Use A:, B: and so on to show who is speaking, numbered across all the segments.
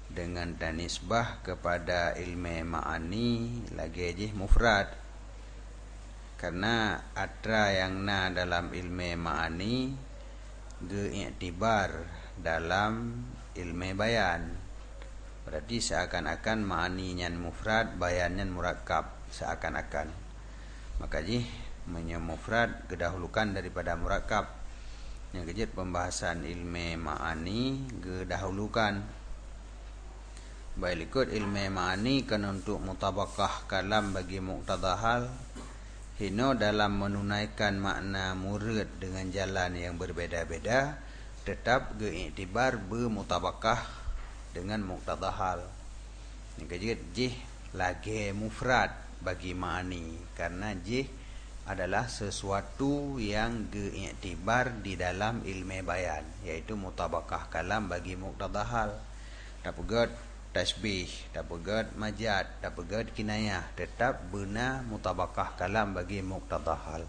A: dengan tanisbah kepada ilmu ma'ani lagi je mufrad. Karena atra yang na dalam ilmu ma'ani geiktibar dalam ilmu bayan. Berarti seakan-akan ma'ani nyan mufrad, bayan nyan murakkab seakan-akan. Maka ji menyemufrad kedahulukan daripada murakkab. Yang kejut pembahasan ilmu ma'ani kedahulukan. Baik ikut ilmu ma'ani kan untuk mutabakah kalam bagi muqtadahal hino dalam menunaikan makna murid dengan jalan yang berbeda-beda tetap geiktibar bermutabakah dengan muqtadahal. Yang kejut jih lagi mufrad bagi ma'ani karena jih adalah sesuatu yang geiktibar di dalam ilmu bayan, yaitu mutabakah kalam bagi muqtadahal. Dapat tasbih, dapat majad, dapat kinayah, tetap benar mutabakah kalam bagi muqtadahal.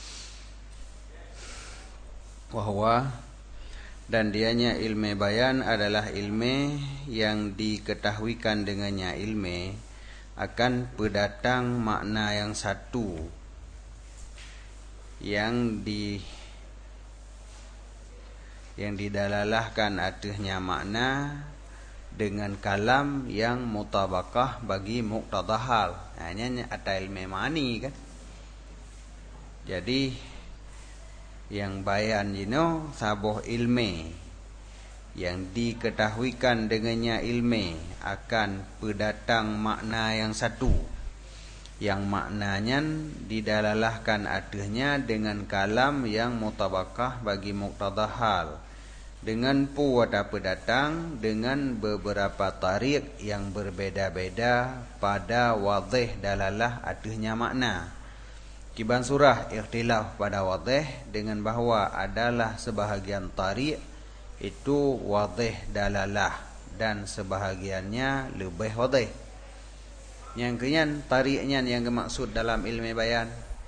A: Wahwa dan dianya ilmu bayan adalah ilmu yang diketahuikan dengannya ilmu akan pendatang makna yang satu yang didalalahkan atasnya makna dengan kalam yang mutabakah bagi muqtadahal. Hanya ada ilmu ma'ani kan. Jadi yang bayan jino sabuh ilmu yang diketahuikan dengannya ilmu akan pendatang makna yang satu yang maknanya didalalahkan atasnya dengan kalam yang mutabakah bagi muqtadahal dengan puwada pendatang dengan beberapa tarik yang berbeda-beda pada wadih dalalah atasnya makna. Kiban surah ikhtilaf pada wadih dengan bahawa adalah sebahagian tarik itu wadih dalalah dan sebahagiannya lebih wadih. Yang kenyan tariknya yang dimaksud dalam ilmu bayan.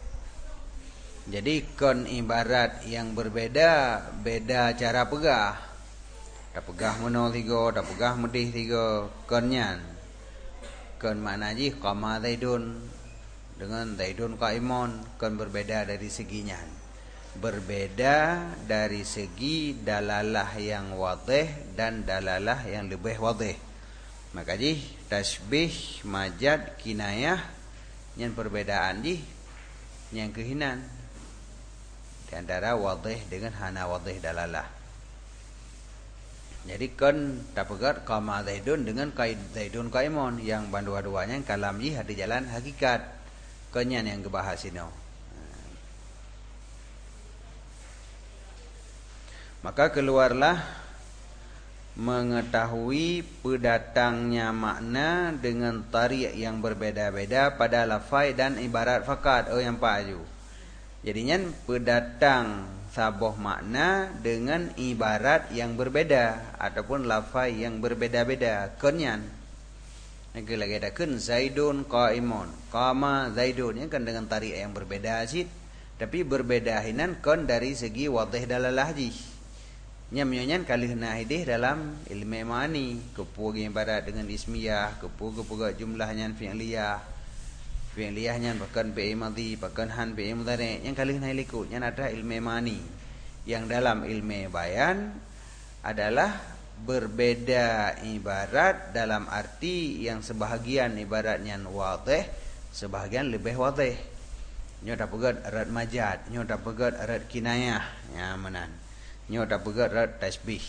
A: Jadi kon ibarat yang berbeda beda cara pegah. Dak pegah menol tiga, dak pegah medih tiga konyan. Kon makna ji qama zaidun dengan zaidun qaimun kon berbeda dari seginya. Berbeda dari segi dalalah yang wadih dan dalalah yang lebih wadih. Maka ji tasbih, majad, kinayah yang perbedaan ji yang kehinan di antara wadih dengan hana wadih dalalah. Jadi kan tapegat qama zaidun dengan zaidun qaimun yang dua-duanya kalam ji ada jalan hakikat. Kenyan yang kebahas ini. Maka keluarlah mengetahui pendatangnya makna dengan tarik yang berbeda-beda pada lafai dan ibarat fakat. Oh yang paju. Jadinya pendatang sabuh makna dengan ibarat yang berbeda ataupun lafai yang berbeda-beda. Kenyan. Lagi ada kun zaidun qaimun. Qama zaidun ini kan dengan tarik yang berbeda sih. Tapi berbeda hinan kon dari segi wadih dalalah ji. Nyamnyonya kalih nahidih dalam ilmu ma'ani kepu ibarat dengan ismiyah, kepu jumlahnya fi'liyah. Fi'liyahnya bahkan fi'il madhi, bahkan han fi'il mudhari. Yang kalih nahilikut yang ada ilmu ma'ani. Yang dalam ilmu bayan adalah berbeda ibarat dalam arti yang sebahagian ibaratnya wadih, sebahagian lebih wadih. Nyo dapat erat majad, nyo dapat erat kinayah, ya manan. Nyo dapat erat tasbih.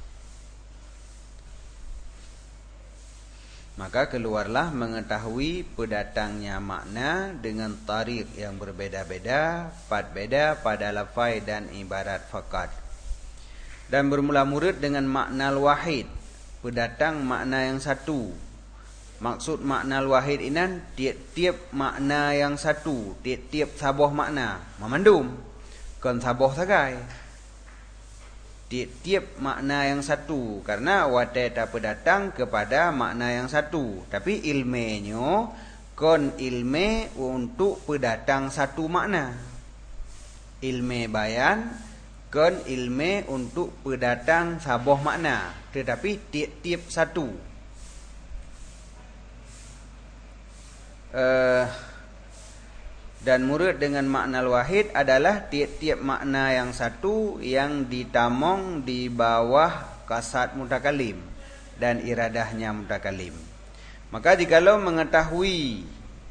A: Maka keluarlah mengetahui pendatangnya makna dengan tarik yang berbeda-beda, beda pada lafai dan ibarat fakat. Dan bermula murid dengan makna al-wahid, pendatang makna yang satu. Maksud makna al-wahid ini tiap-tiap makna yang satu, tiap-tiap sabuh makna memandum. Kon sabuh sagai. Tiap-tiap makna yang satu karena wadata pendatang kepada makna yang satu, tapi ilmunya kon ilmu untuk pendatang satu makna. Ilmu bayan kon ilmu untuk pendatang sabuh makna, tetapi tiap-tiap satu. Dan murad dengan makna wahid adalah tiap-tiap makna yang satu yang ditamong di bawah kasat mutakalim dan iradahnya mutakalim. Maka jikalau mengetahui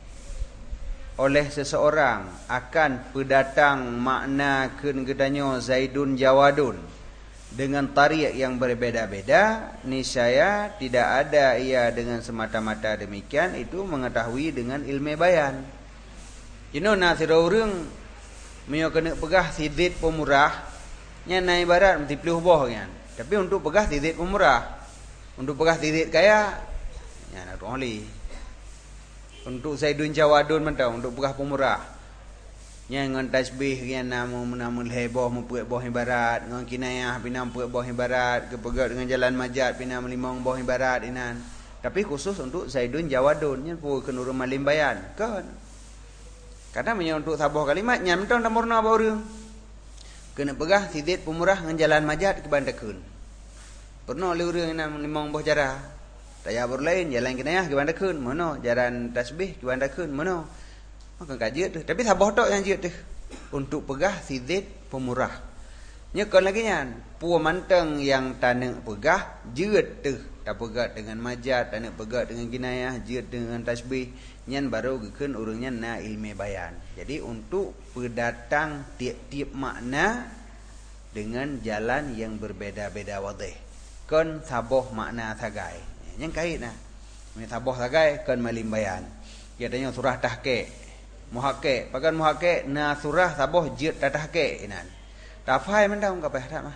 A: oleh seseorang akan pendatang makna kegedanyo Zaidun Jawadun dengan tarik yang berbeda-beda, niscaya tidak ada ia dengan semata-mata demikian itu mengetahui dengan ilmu bayan. Nak sira urang mio kena pegah sidit pemurah nya na ibarat mesti pelih boh kan. Tapi untuk pegah sidit pemurah, untuk pegah sidit kaya nya nak oli. Untuk Zaidun Jawadun mentau untuk pegah pemurah. Nya ngan tasbih kian namun heboh mempuat boh ibarat, ngan kinayah pinam puat boh ibarat, kepegat dengan jalan majat pinam limong boh ibarat inan. Tapi khusus untuk Zaidun Jawadun nya pu kenurun malim bayan kan. Kadang untuk sabuh kalimat nyam tong tamurna ba urang. Kena pegah sidit pemurah ngan jalan majat ke bandakeun. Pernah le urang nam limong boh cara. Taya berlain jalan kinayah ke bandakeun, mono jalan tasbih ke bandakeun, mono. Maka kajeut tu. Tapi sabuh tok yang jeut tu. Untuk pegah sidit pemurah. Nyekon lagi nyan, pu manteng yang tanah pegah jeut tu. Tak pegat dengan majat, tak pegat dengan kinayah, jeut dengan tasbih. Nyan baru gekeun urangnya na ilmu bayan. Jadi untuk pendatang tiap-tiap makna dengan jalan yang berbeda-beda wadih. Kon saboh makna sagai. Yang kait nah. Ini saboh sagai kon malim bayan. Katanya surah tahqiq. Muhaqqiq, pakan muhaqqiq na surah saboh jeut tahqiq inan. Tafai mendang ka peh tak mah.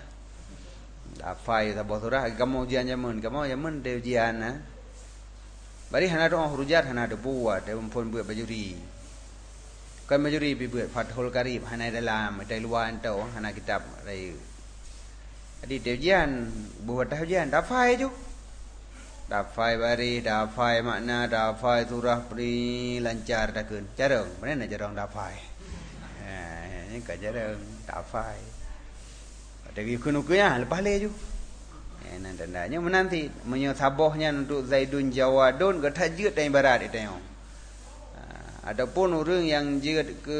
A: Tafai saboh surah kamu ujian jamun, kamu jamun de ujian nah. Bari hana doa hurujat hana de buat de pun buat bajuri. Kan bajuri pi buat Fathul Qarib hana dalam dai luar tau hana kitab dai. Jadi de ujian buat ujian tafai ju. Tafai bari tafai makna tafai surah pri lancar dakeun. Jarang, mana nak jarang tafai. Ini ka jarang tafai. Dari kuno-kunya lepas le ju. Tandanya menanti menyosabohnya untuk Zaidun Jawadun kata jeut dari barat itu tengok. Adapun orang yang jeut ke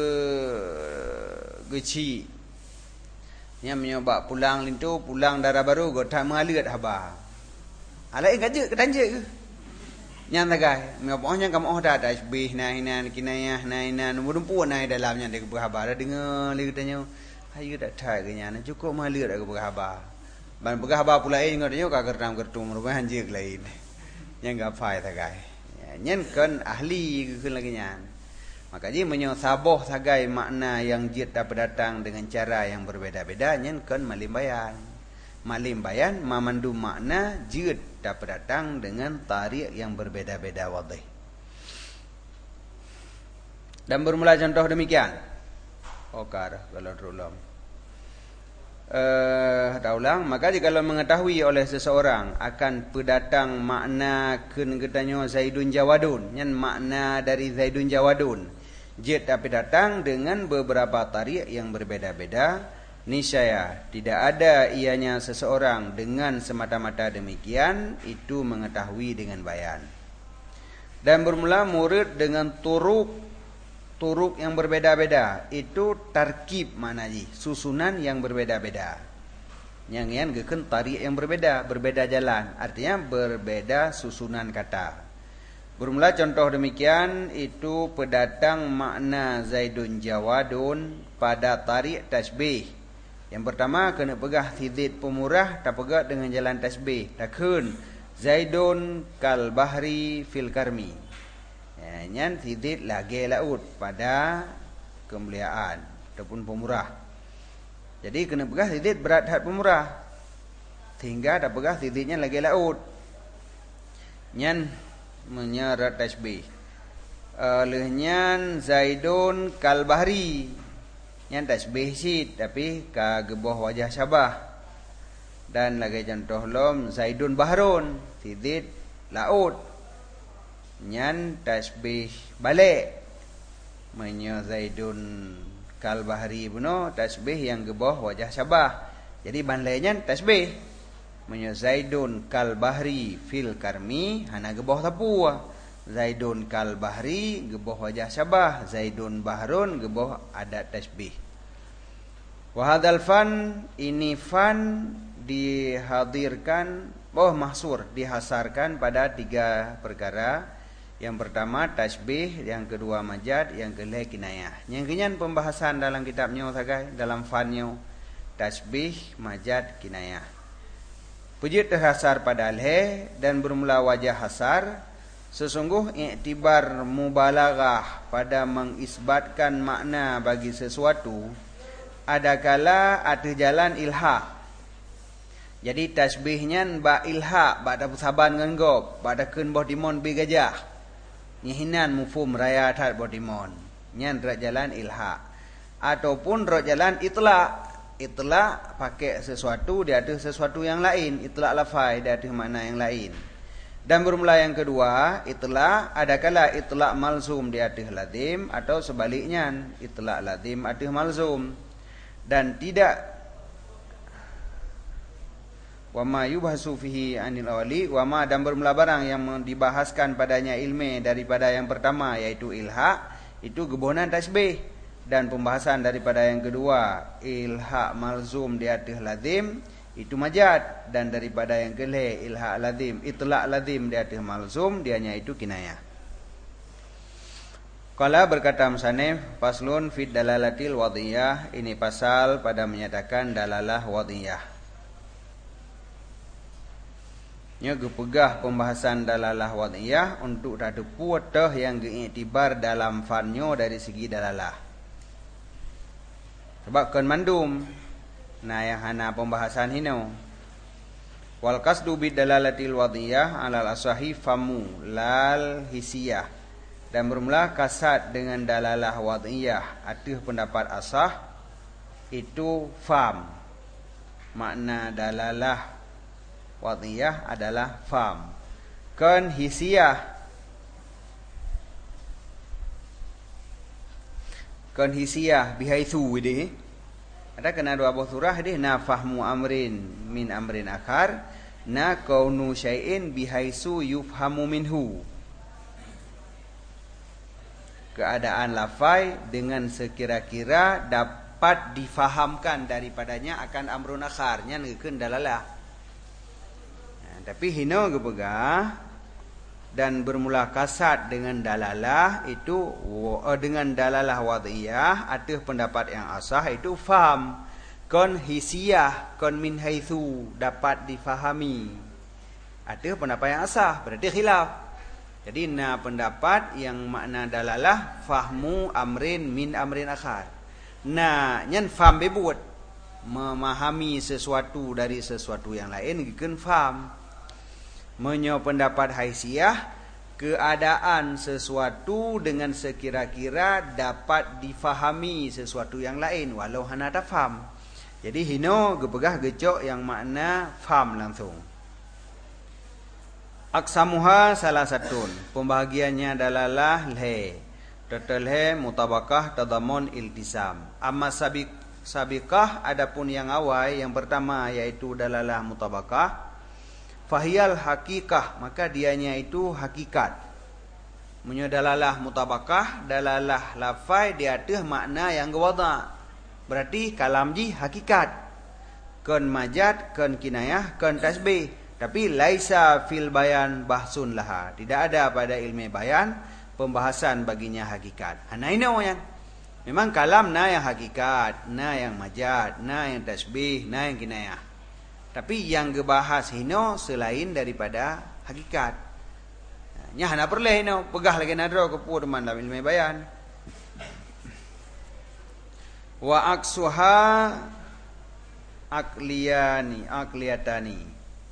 A: geci nya menyoba pulang lintu pulang darah baru kata mengalir haba. Alai gajeut ketanjeut ke. Nya tagai menyobohnya kamu dah tasbih nainan kinayah nainan mudumpu nai dalamnya de berhabar dengar li katanya ayu dak thai ke nya cukup mengalir ke berhabar. Ban pegah ba pulai ngodnya ka gertam gertum rubahan jeuk lain. Nya enggak fai tagai. Nyen kan ahli keun lagi nyan. Maka ji menyo saboh sagai makna yang jeut dapat datang dengan cara yang berbeda-beda nyen kan malim bayan. Malim bayan memandu makna jeut dapat datang dengan tarik yang berbeda-beda wadih. Dan bermula contoh demikian. Okar kalau terulang. Ulang, maka jikalau mengetahui oleh seseorang akan pendatang makna kegedanyo Zaidun Jawadun, yang makna dari Zaidun Jawadun jeut tapi datang dengan beberapa tarik yang berbeda-beda, niscaya tidak ada ianya seseorang dengan semata-mata demikian itu mengetahui dengan bayan. Dan bermula murid dengan turuk yang berbeda-beda itu tarkib maknanya susunan yang berbeda-beda. Yang gekeun tarik yang berbeda jalan, artinya berbeda susunan kata. Bermula contoh demikian itu pendatang makna Zaidun Jawadun pada tarik tasbih. Yang pertama kena pegah sidit pemurah tak pegat dengan jalan tasbih. Takun Zaidun kal bahri fil karmi. Nyan sidit lagi laut pada kemuliaan ataupun pemurah. Jadi kena pegah sidit berat hat pemurah. Sehingga dah pegah siditnya lagi laut. Nyan menyerat tasbih. Lehnya Zaidun kal bahri. Nyan tasbih sid tapi ka gebah wajah Syabah. Dan lagi contoh lom Zaidun bahrun, sidit laut. Nyan tasbih balik menyo Zaidun kal bahri buno tasbih yang gebah wajah Syabah. Jadi banlainya tasbih menyo Zaidun kal bahri fil karmi hana gebah tapua. Zaidun kal bahri geboh wajah syabah, Zaidun bahrun geboh adat tasbih. Wa hadzal fan, ini fan dihadirkan mahsur, dihasarkan pada 3 perkara. Yang pertama tasbih, yang kedua majad, yang kedua kinayah. Yang kenyan pembahasan dalam kitabnya sagai, dalam fannya tasbih, majad, kinayah. Pujud terhasar pada alhe dan bermula wajah hasar. Sesungguh iktibar mubalaghah pada mengisbatkan makna bagi sesuatu, adakala ada jalan ilha. Jadi tasbihnya ba ilha, ba ada saban ngan gob, ba ada keun boh dimon bi gajah. Nyihinan mufhum raya tat boh dimon. Nyan rak jalan ilha. Ataupun rak jalan itla. Itla pakai sesuatu, dia ada sesuatu yang lain. Itla lafai, dia ada makna yang lain. Dan bermula yang kedua, itla adakala itla malzum dia ada lazim, atau sebaliknya itla lazim ada malzum. Dan tidak wama yubhasu fihi anil awali, wama dan bermula barang yang dibahaskan padanya ilmu daripada yang pertama yaitu ilha, itu gebonan tasbih. Dan pembahasan daripada yang kedua ilha malzum dia ada lazim, itu majad. Dan daripada yang kelih ilha lazim, itlaq lazim dia ada malzum, dianya itu kinayah. Qala berkata musannif, faslun fid dalalatil wadhiyah, ini pasal pada menyatakan dalalah wadhiyah. Nya gepegah pembahasan dalalah wadhiyah untuk ada puatah yang diiktibar dalam fanyo dari segi dalalah. Sebab kan mandum nah yang hana pembahasan hino. Wal qasdu bid dalalatil wadhiyah alal asahi famu lal hisiyah. Dan bermula kasad dengan dalalah wadhiyah atas pendapat asah itu fam. Makna dalalah wadhiyah adalah fam. Kan hisiyah, kan hisiyah bihaitsu ini ada kena dua buah surah ini, na fahmu amrin min amrin akhar, na kaunu syai'in bihaitsu yufhamu minhu. Keadaan lafai dengan sekira-kira dapat difahamkan daripadanya akan amrun akhar, nya ngeukeun dalalah. Tapi hina gepegah dan bermula kasad dengan dalalah itu dengan dalalah wadhiyah atas pendapat yang asah itu faham. Kon hisiyah, kon min haitsu dapat difahami atas pendapat yang asah, berarti khilaf. Jadi na pendapat yang makna dalalah fahmu amrin min amrin akhar. Nah, nyan faham bebut memahami sesuatu dari sesuatu yang lain gikeun faham. Menyo pendapat haisiyah, keadaan sesuatu dengan sekira-kira dapat difahami sesuatu yang lain walau hana tak faham. Jadi hino gepegah gecok yang makna faham langsung. Aksamuha salah satun, pembahagiannya adalah he. Total he mutabakah tadamun iltisam. Amma sabiqah adapun yang awal yang pertama yaitu dalalah mutabakah. Fahiyal hakikah, maka dianya itu hakikat. Munyo dalalah mutabakah, dalalah lafai dia ada makna yang gewada. Berarti kalam ji hakikat. Kon majad, kon kinayah, kon tasbih. Tapi laisa fil bayan bahsun laha. Tidak ada pada ilmu bayan pembahasan baginya hakikat. Ana ini yang memang kalam na yang hakikat, na yang majad, na yang tasbih, na yang kinayah. Tapi yang gebahas hino selain daripada hakikat. Nya hana perle hino pegah lagi nadro kepu deman dalam ilmu bayan. Wa aksuha akliyatani.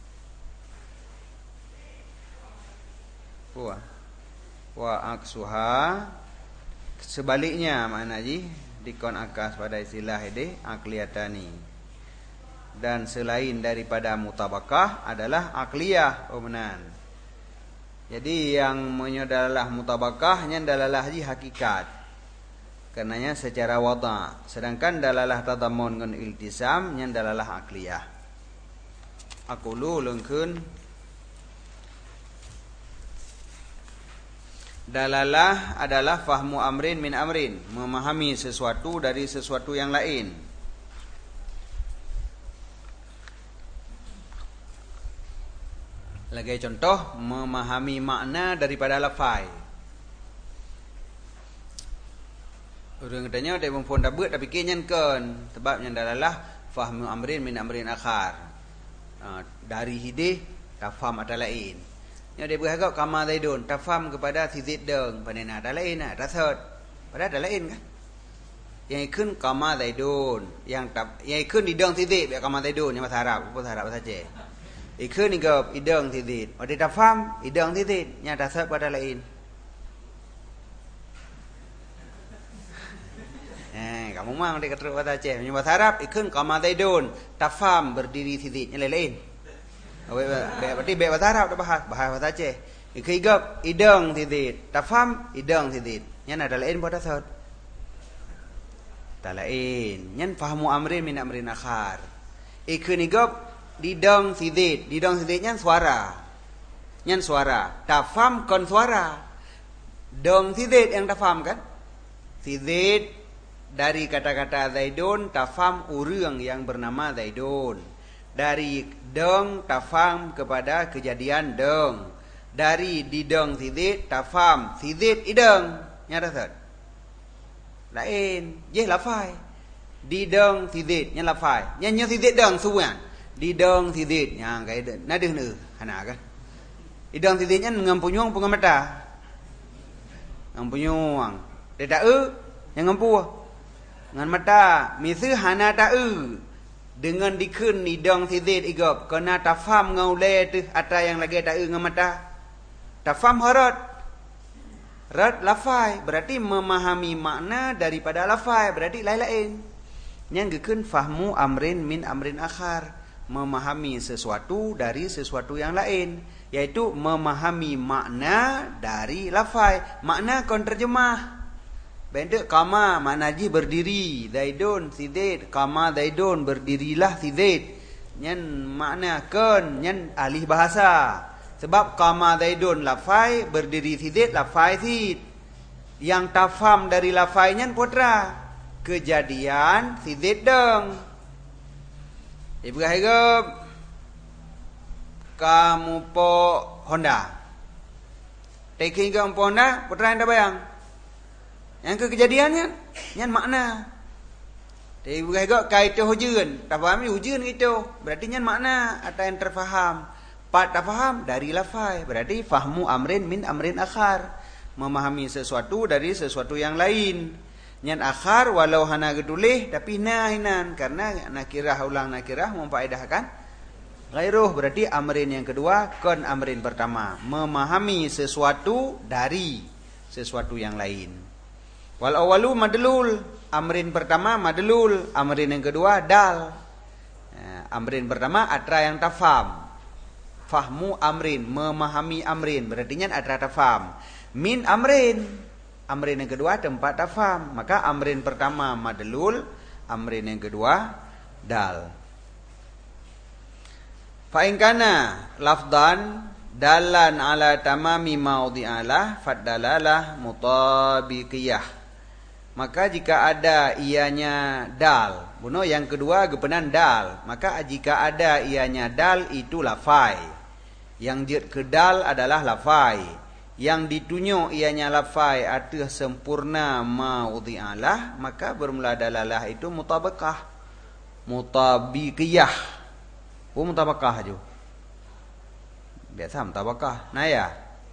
A: Wa aksuha sebaliknya makna ji dikon akas pada istilah ini akliyatani. Dan selain daripada mutabakah adalah akliyah benar. Jadi yang menyodalalah mutabakahnya dalalah ji hakikat. Karenanya secara wada. Sedangkan dalalah tadamun dengan iltisam nya dalalah akliyah. Aqulu leungkeun Dalalah adalah fahmu amrin min amrin, memahami sesuatu dari sesuatu yang lain. Lagi contoh, memahami makna daripada lafai. Orang katanya dia perempuan dah buat dah fikir nyankan, sebab yang dalalah fahmu amrin min amrin akhar. Dari hidih tafham ada lain. Yang dia beragak kama zaidun, tafham kepada si Zaid deng, panena ada lain ah, rasad. Padahal ada lain kan? Yang ikun kama zaidun, yang ikun di deng si Zaid, biar kama zaidun yang bahasa Arab, bahasa Arab bahasa Aceh. Ikun ni gap ideng si Zaid. Ada tafham ideng si Zaid, yang rasad pada lain. Kamu memang dia kata bahasa Aceh, yang bahasa Arab ikun kama zaidun, tafham berdiri si Zaid, yang lain-lain. Berarti bahasa Arab dah bahasa Aceh. Ikigap idang tidid, tafham idang tidid. Yang ada lain pada saat. Tak lain. Yang fahamu amrin min amrin akhar. Ikunigap didang tidid, didang tidid yang suara. Yang suara. Tafham kon suara. Dang tidid yang tafham kan? Tidid dari kata-kata Zaidun, tafham urang yang bernama Zaidun. Dari deng tafham kepada kejadian deng. Dari dideng sidid tafham sidid ideng. Nyata tak? Lain. Ye lafai. Dideng sidid nya lafai. Nya sidid deng suan. Dideng sidid nya kai nadeh ne hana kan. Ideng sidid nya ngampunyong pengamata. Ngampunyong. Dia tak yang ngampu. Ngan mata misu hana tak dengan dikun idang sidid igap kena tafham ngaule tu ata yang lagi tak ngamata tafham harat rat lafai berarti memahami makna daripada lafai berarti lain-lain yang gekun fahmu amrin min amrin akhar memahami sesuatu dari sesuatu yang lain yaitu memahami makna dari lafai makna kon terjemah. Benda kama manaji berdiri, Zaidun si Zaid, kama Zaidun berdirilah si Zaid. Nyan makna kan, nyan alih bahasa. Sebab kama Zaidun lafai, berdiri si Zaid lafai si. Yang tafham dari lafai nyan putra. Kejadian si Zaid deng. Ibu harap kamu po Honda. Taking kamu po Honda, putra yang dah bayang. Yang kejadiannya yang makna. Tapi beragak kaitu hujan. Tak faham ni hujan itu. Berarti yang makna atau yang terfaham. Pat tak faham dari lafai. Berarti fahmu amrin min amrin akhar. Memahami sesuatu dari sesuatu yang lain. Yang akhar walau hana gedulih tapi nahinan karena nakirah ulang nakirah memfaedahkan ghairuh. Berarti amrin yang kedua kon amrin pertama. Memahami sesuatu dari sesuatu yang lain. Wal awalu madlul, amrin pertama madlul, amrin yang kedua dal. Amrin pertama atra yang tafham. Fahmu amrin, memahami amrin, berarti nya atra tafham. Min amrin, amrin yang kedua tempat tafham. Maka amrin pertama madlul, amrin yang kedua dal. Fa in kana lafdan dalan ala tamami maudhi'alah fadalalah mutabiqiyah. Maka jika ada ianya dal, buno yang kedua gepenan dal, maka jika ada ianya dal itu lafai. Yang dia kedal adalah lafai. Yang ditunjuk ianya lafai arti sempurna maudhi'alah, maka bermula dalalah itu mutabaqah. Mutabiqiyah. Mutabaqah aja. Biasa mutabaqah. Nah ya.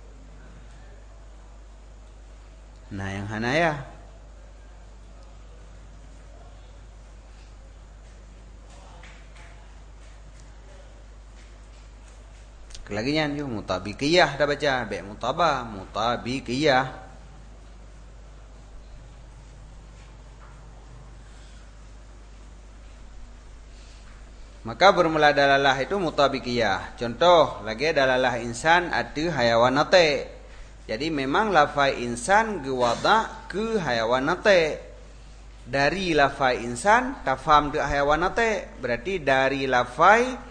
A: Nah yang hanaya. Kelagian yo mutabiqiyah dah baca, be mutabah, mutabiqiyah. Maka bermula dalalah itu mutabiqiyah. Contoh lagi dalalah insan ada hayawanate. Jadi memang lafai insan gewada ke hayawanate. Dari lafai insan tafham de hayawanate. Berarti dari lafai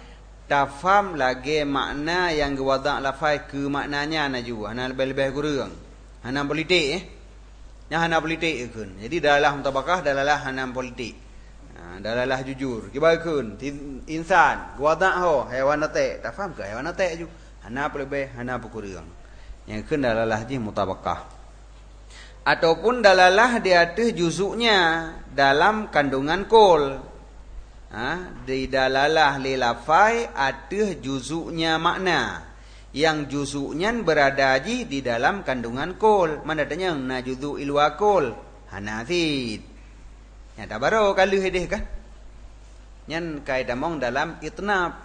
A: tafham lagi makna yang gewada lafai ke maknanya na juga. Ana lebih-lebih kurang. Hana politik Yang hana politik kun. Jadi dalalah mutabakah dalalah hana politik. Dalalah jujur. Kibai kun insan, wada' ho haiwan nate. Tak faham ke haiwan nate ju. Hana lebih, hana kurang. Yang kun dalalah ji mutabakah. Ataupun dalalah di atas juzuknya dalam kandungan kol. Di dalalah li lafai atas juzuknya makna. Yang juzuknya berada di dalam kandungan kol. Mana tanya na juzuk ilwa kol? Hanasid. Ya tak baru kalau hedeh kan? Yang kaidah mong dalam itnab.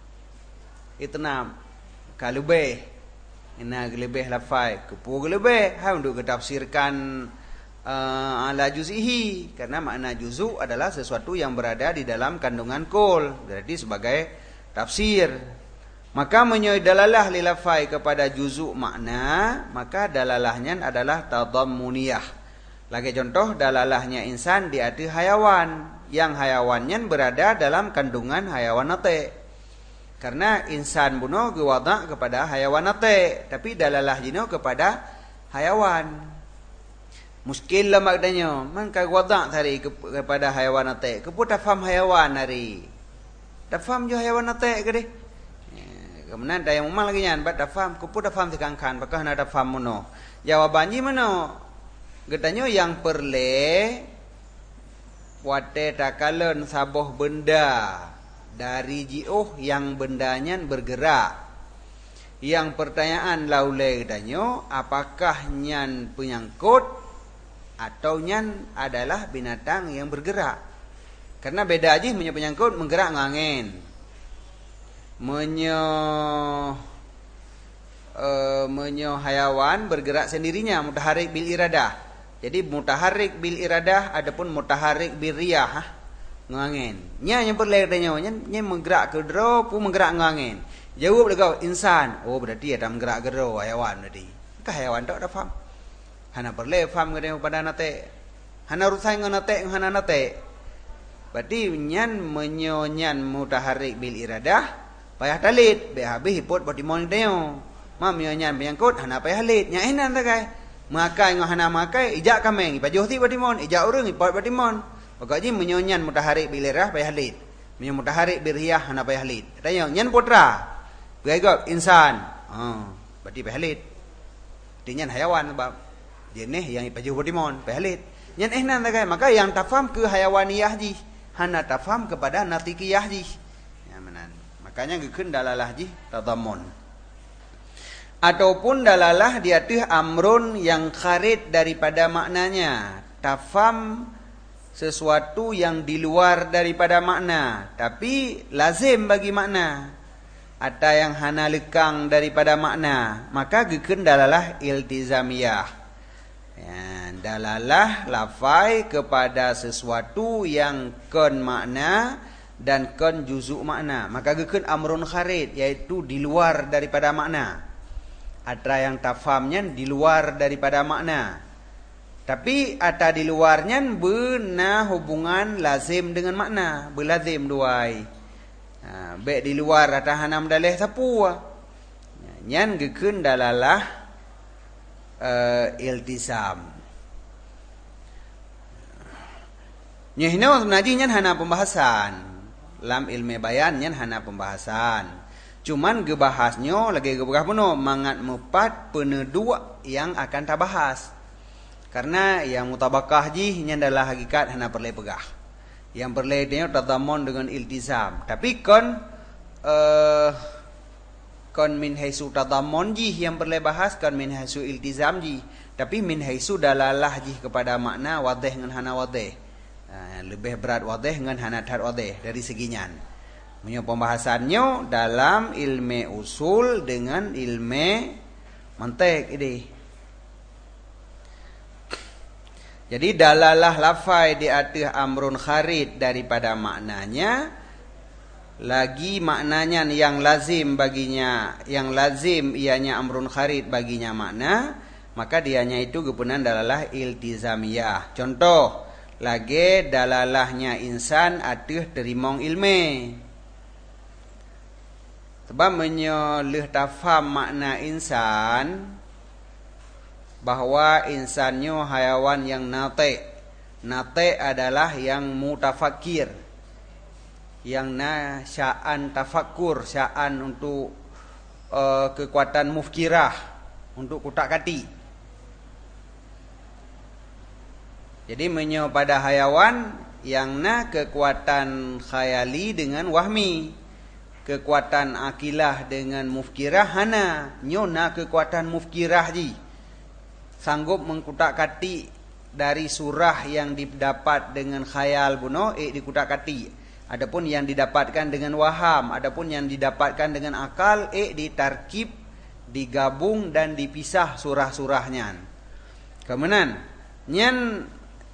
A: Kalau be, ina gelebih lafai, kepu gelebih. Hai untuk ketafsirkan ala juz'ihi. Karena makna juzuk adalah sesuatu yang berada di dalam kandungan kol. Berarti sebagai tafsir. Maka dalalah lilafai kepada juzuk makna, maka dalalahnya adalah tadammuniyah. Lagi contoh dalalahnya insan di atas hayawan, yang hayawannya berada dalam kandungan hayawan nate. Karena insan bunuh gewada kepada hayawan nate, tapi dalalah jino kepada hayawan. Muskil lah maknanya, man kagwada tadi kepada hayawan nate, keputa faham hayawan hari. Tak faham jo hayawan nate ke deh? Kemudian daya umal lagi nyan, bat dafam, kupu dafam tikangkan, apakah nak dafam mono? Jawabannya mana? Getanyo yang perle, wate takalan saboh benda dari jioh yang bendanya bergerak. Yang pertanyaan laule getanyo, apakah nyan penyangkut atau nyan adalah binatang yang bergerak? Karena beda aja penyangkut menggerak ngangin. Menyo hayawan bergerak sendirinya, mutaharik bil iradah. Jadi mutaharik bil iradah adapun mutaharik bil riyah ngangin. Nya yang perle katanya nya menggerak ke dro pu menggerak ngangin. Jawab legau insan. Oh berarti ada menggerak ke dro hayawan berarti. Ka hayawan tak ada faham. Hana perle faham katanya pada nate. Hana rusai nganate hana nate. Berarti nyan menyonyan mutaharik bil iradah payah talit, be habis hipot batimon deo. Mam nyan menyangkut hana payah lit. Nya enan ta kai. Makai ngah hana makai ijak kameng, ipajoh ti batimon, ijak urang ipot batimon. Pakaji menyonyan mutaharik bilirah payah lit. Menyo mutaharik birhiyah hana payah lit. Tanya nyan putra. Gagap insan. Berarti payah lit. Dinyan hayawan sebab jenis yang ipajoh batimon payah lit. Nyan enan ta kai. Maka yang tafam ke hayawaniyah ji, hana tafam kepada natikiyah ji. Makanya gekun dalalah ji tadammun. Ataupun dalalah di atas amrun yang kharid daripada maknanya. Tafam sesuatu yang di luar daripada makna, tapi lazim bagi makna. Ada yang hana lekang daripada makna, maka gekun dalalah iltizamiyah. Ya, dalalah lafai kepada sesuatu yang kon makna dan kon juzuk makna, maka gekun amrun kharid, yaitu di luar daripada makna. Ada yang tafamnya di luar daripada makna, tapi ada di luarnya benar hubungan lazim dengan makna, belazim duai. Baik di luar ada hanam dalih sapu. Nyan gekun dalalah iltizam. Nyehna sebenarnya nyan hana pembahasan. Lam ilmu bayan nyan hana pembahasan. Cuman gebahasnya lagi gebahas puno mangat mupat penedua yang akan tabahas. Karena yang mutabakah ji nyan adalah hakikat hana perle pegah. Yang perle dia tadamun dengan iltizam. Tapi kon min haisu tadamun ji yang perle bahas kon min haisu iltizam ji. Tapi min haisu dalalah ji kepada makna wadih dengan hana wadih. Lebih berat wadih dengan hanatat wadih dari seginyan. Punya pembahasannya dalam ilmu usul dengan ilmu mantik ini. Jadi dalalah lafai di atas amrun kharid daripada maknanya, lagi maknanya yang lazim baginya, yang lazim ianya amrun kharid baginya makna, maka dianya itu gupunan dalalah iltizamiyah. Contoh lagi dalalahnya insan atas terimong ilmu. Sebab menyoleh tafam makna insan bahwa insannya hayawan yang nate. Nate adalah yang mutafakir, yang sya'an tafakur, sya'an untuk kekuatan mufkirah, untuk kutak kati. Jadi menyo pada hayawan yang kekuatan khayali dengan wahmi, kekuatan akilah dengan mufkirah hana. Nyo kekuatan mufkirah ji, sanggup mengkutak kati dari surah yang didapat dengan khayal buno dikutak kati. Adapun yang didapatkan dengan waham, adapun yang didapatkan dengan akal ditarkib, digabung dan dipisah surah-surahnya. Kemudian nyan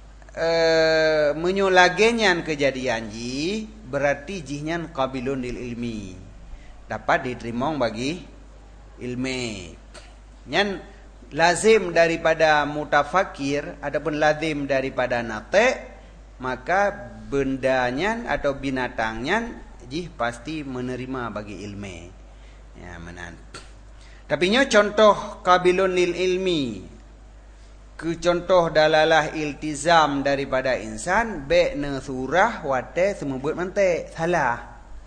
A: menyolagenyan kejadian ji berarti jihnya qabilun lil ilmi, dapat diterima bagi ilmi. Nyan lazim daripada mutafakir, adapun lazim daripada nate, maka bendanya atau binatangnya jih pasti menerima bagi ilmi. Ya menan. Tapi nyo contoh qabilun lil ilmi, ke contoh dalalah iltizam daripada insan be ne surah wate semebut mante salah.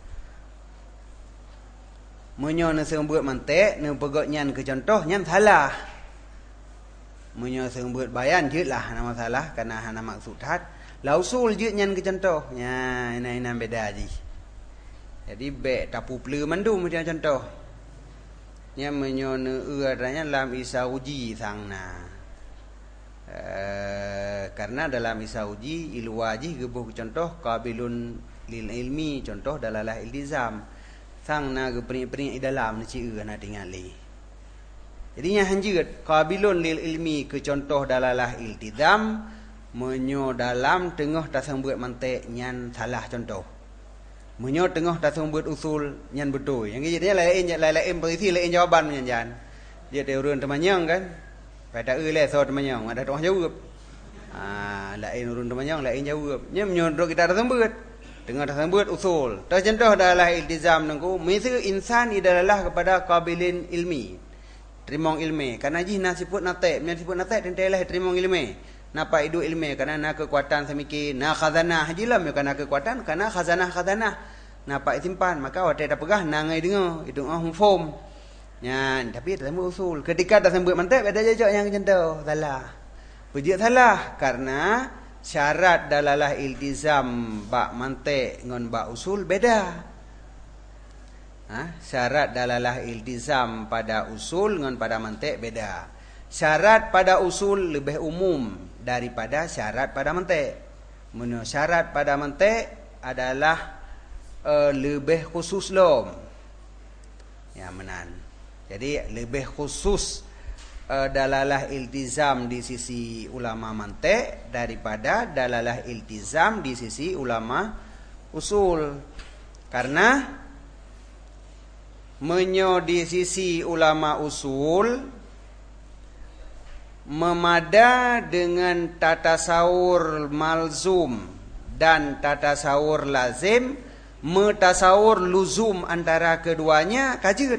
A: Menyo ne semebut mante ne pegoknyan ke contoh nyan salah. Menyo semebut bayan jelah nama salah karena hana maksud hat. Lausul je nyan ke contoh. Ya, ini beda je. Jadi be tapu ple mandu macam contoh. Nya menyone adanya dalam isa uji sangna. Karena dalam isa uji ilwaji gebuh contoh qabilun lil ilmi, contoh dalalah iltizam. Sangna ge pering-pering dalam ni ci na tingali. Jadi nya hanjeut qabilun lil ilmi ke contoh dalalah iltizam, menyo dalam tengah tasang buat mantek nyan salah contoh. Menyo tengah tasang buat usul nyan betul. Yang jadinya lain posisi lain jawaban nyan. Dia urun temanyang kan. Pada le so temanyang ada orang jawab. Lain urun temanyang lain jawab. Nya menyo kita tasang buat tengah tasang buat usul. Tas contoh adalah iltizam nangku misal insan adalah kepada qabilin ilmi. Terima ilmi. Karena jih sifat nate, sifat nate tentelah terima ilmi. Napa itu ilmu karena kekuatan semiki khazanah jilam ya karena kekuatan karena khazanah napa simpan maka wate dah pegah nangai dengar itu hum nya tapi dalam usul ketika dah sambut mantek ada jejak yang contoh salah puji salah karena syarat dalalah iltizam bak mantek ngon bak usul beda. Syarat dalalah iltizam pada usul ngon pada mantek beda. Syarat pada usul lebih umum daripada syarat pada mantek. Menurut syarat pada mantek adalah lebih khusus lom. Ya menan. Jadi lebih khusus dalalah iltizam di sisi ulama mantek daripada dalalah iltizam di sisi ulama usul. Karena menyo di sisi ulama usul memada dengan tata sawur malzum dan tata sawur lazim, metasawur luzum antara keduanya kajut.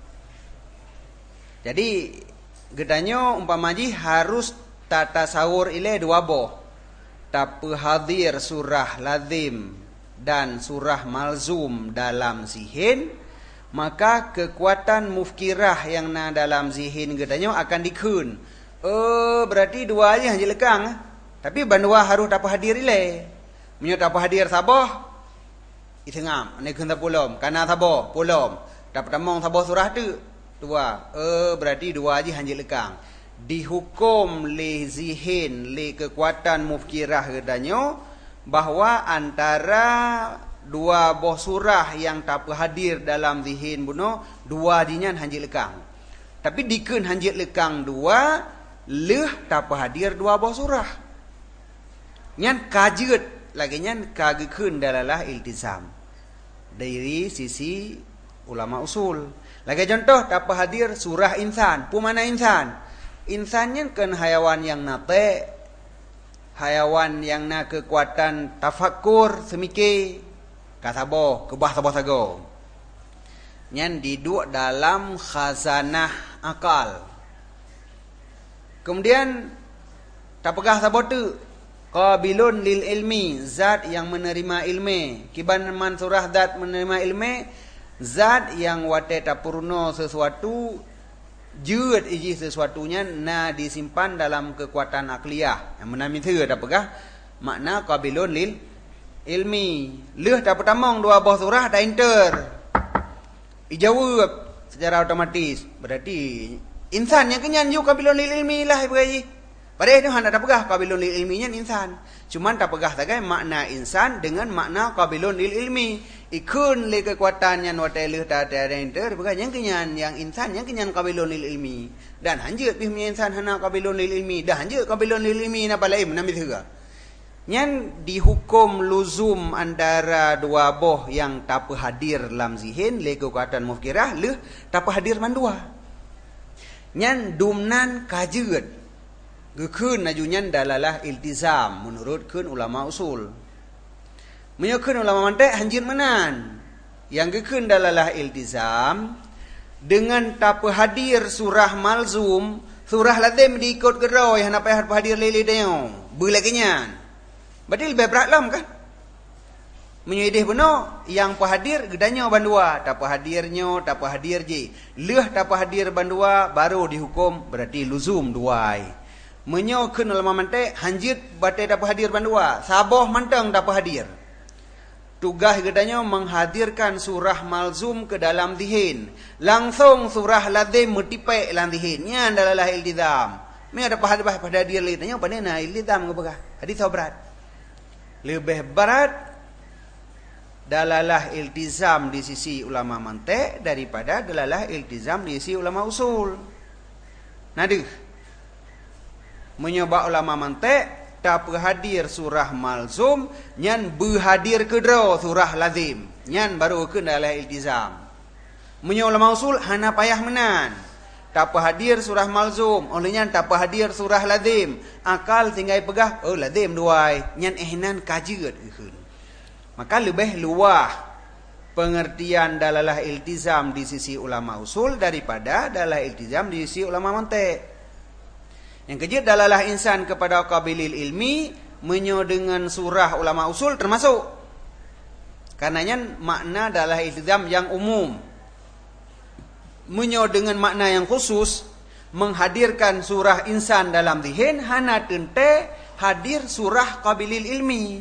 A: Jadi gedanyo umpamaji harus tata sawur ile dua boh. Tapi hadir surah lazim dan surah malzum dalam zihin, maka kekuatan mufkirah yang dalam zihin gedanyo akan dikun. Berarti dua aja hanya lekang. Tapi bandua harus dapat hadir ile. Menyo dapat hadir sabah itengam ane kun tapulom kana sabah pulom dapat tamong sabah surah tu dua. Berarti dua aja hanya lekang. Dihukum li zihin li kekuatan mufkirah gedanyo bahwa antara dua boh surah yang tak hadir dalam zihin buno dua dinyan hanya lekang. Tapi dikun hanya lekang dua leh tak hadir dua boh surah. Nyan kajut lagi nyan kagekun dalalah iltizam dari sisi ulama usul. Lagi contoh tak hadir surah insan. Pumana insan? Insannya kan hayawan yang nate, hayawan yang na kekuatan tafakur semiki kasabo kebah sabah sago. Nyan diduk dalam khazanah akal. Kemudian tak pegah sabot tu qabilun lil ilmi, zat yang menerima ilmu. Kiban man surah zat menerima ilmu, zat yang wate tapurno sesuatu, jeut iji sesuatunya na disimpan dalam kekuatan akliyah. Yang menami tu tak pegah makna qabilun lil ilmi. Leh tak pertamong dua buah surah dah enter. Dijawab secara otomatis. Berarti insan yang kenyan juga qabilun lil ilmi lah berarti. Padahal itu hendak tak pegah qabilun lil ilminya insan. Cuman tak pegah tagai makna insan dengan makna qabilun lil ilmi. Ikun le kekuatan yang wate leh tak ada enter pegah yang kenyan yang insan yang kenyan qabilun lil ilmi. Dan hanjut bih insan hana qabilun lil ilmi. Dah hanjut qabilun lil ilmi na balaim na mithuga. Nyan dihukum luzum antara dua boh yang tak hadir dalam zihin le kekuatan mufkirah leh tak hadir mandua. Nyan dumnan kajeut gekun najunyan dalalah iltizam menurut kun ulama usul. Menyokun ulama mantek hanjir menan. Yang gekun dalalah iltizam dengan tak hadir surah malzum, surah lazim diikut gerau yang nak hadir lele deo. Bulakenyan. Berarti lebih berat lam kan? Menyedih benar yang hadir gedanya bandua, tak hadirnya, tak hadir je. Leh tak hadir bandua baru dihukum berarti luzum duai. Menyokun ulama mantek hanjit batai tak hadir bandua, saboh mantang tak hadir. Tugas gedanya menghadirkan surah malzum ke dalam zihin. Langsung surah lazim mutipai dalam zihin. Nya adalah iltizam. Me ada hadir lidahnya panena iltizam ke bagah. Hadis berat. Lebih berat dalalah iltizam di sisi ulama mantek daripada dalalah iltizam di sisi ulama usul. Nadih. Menyoba ulama mantek tak hadir surah malzum nyan berhadir kedra surah lazim nyan baru ke dalalah iltizam. Menyo ulama usul hana payah menan. Tak hadir surah malzum, olehnya tak hadir surah lazim. Akal tinggal pegah, oh lazim duai, nyan ehnan kajeut eukeun. Maka lebih luah pengertian dalalah iltizam di sisi ulama usul daripada dalalah iltizam di sisi ulama mantek. Yang kejut dalalah insan kepada qabilil ilmi menyo dengan surah ulama usul termasuk. Karenanya makna dalalah iltizam yang umum. Menyo dengan makna yang khusus menghadirkan surah insan dalam zihin hana tente hadir surah qabilil ilmi.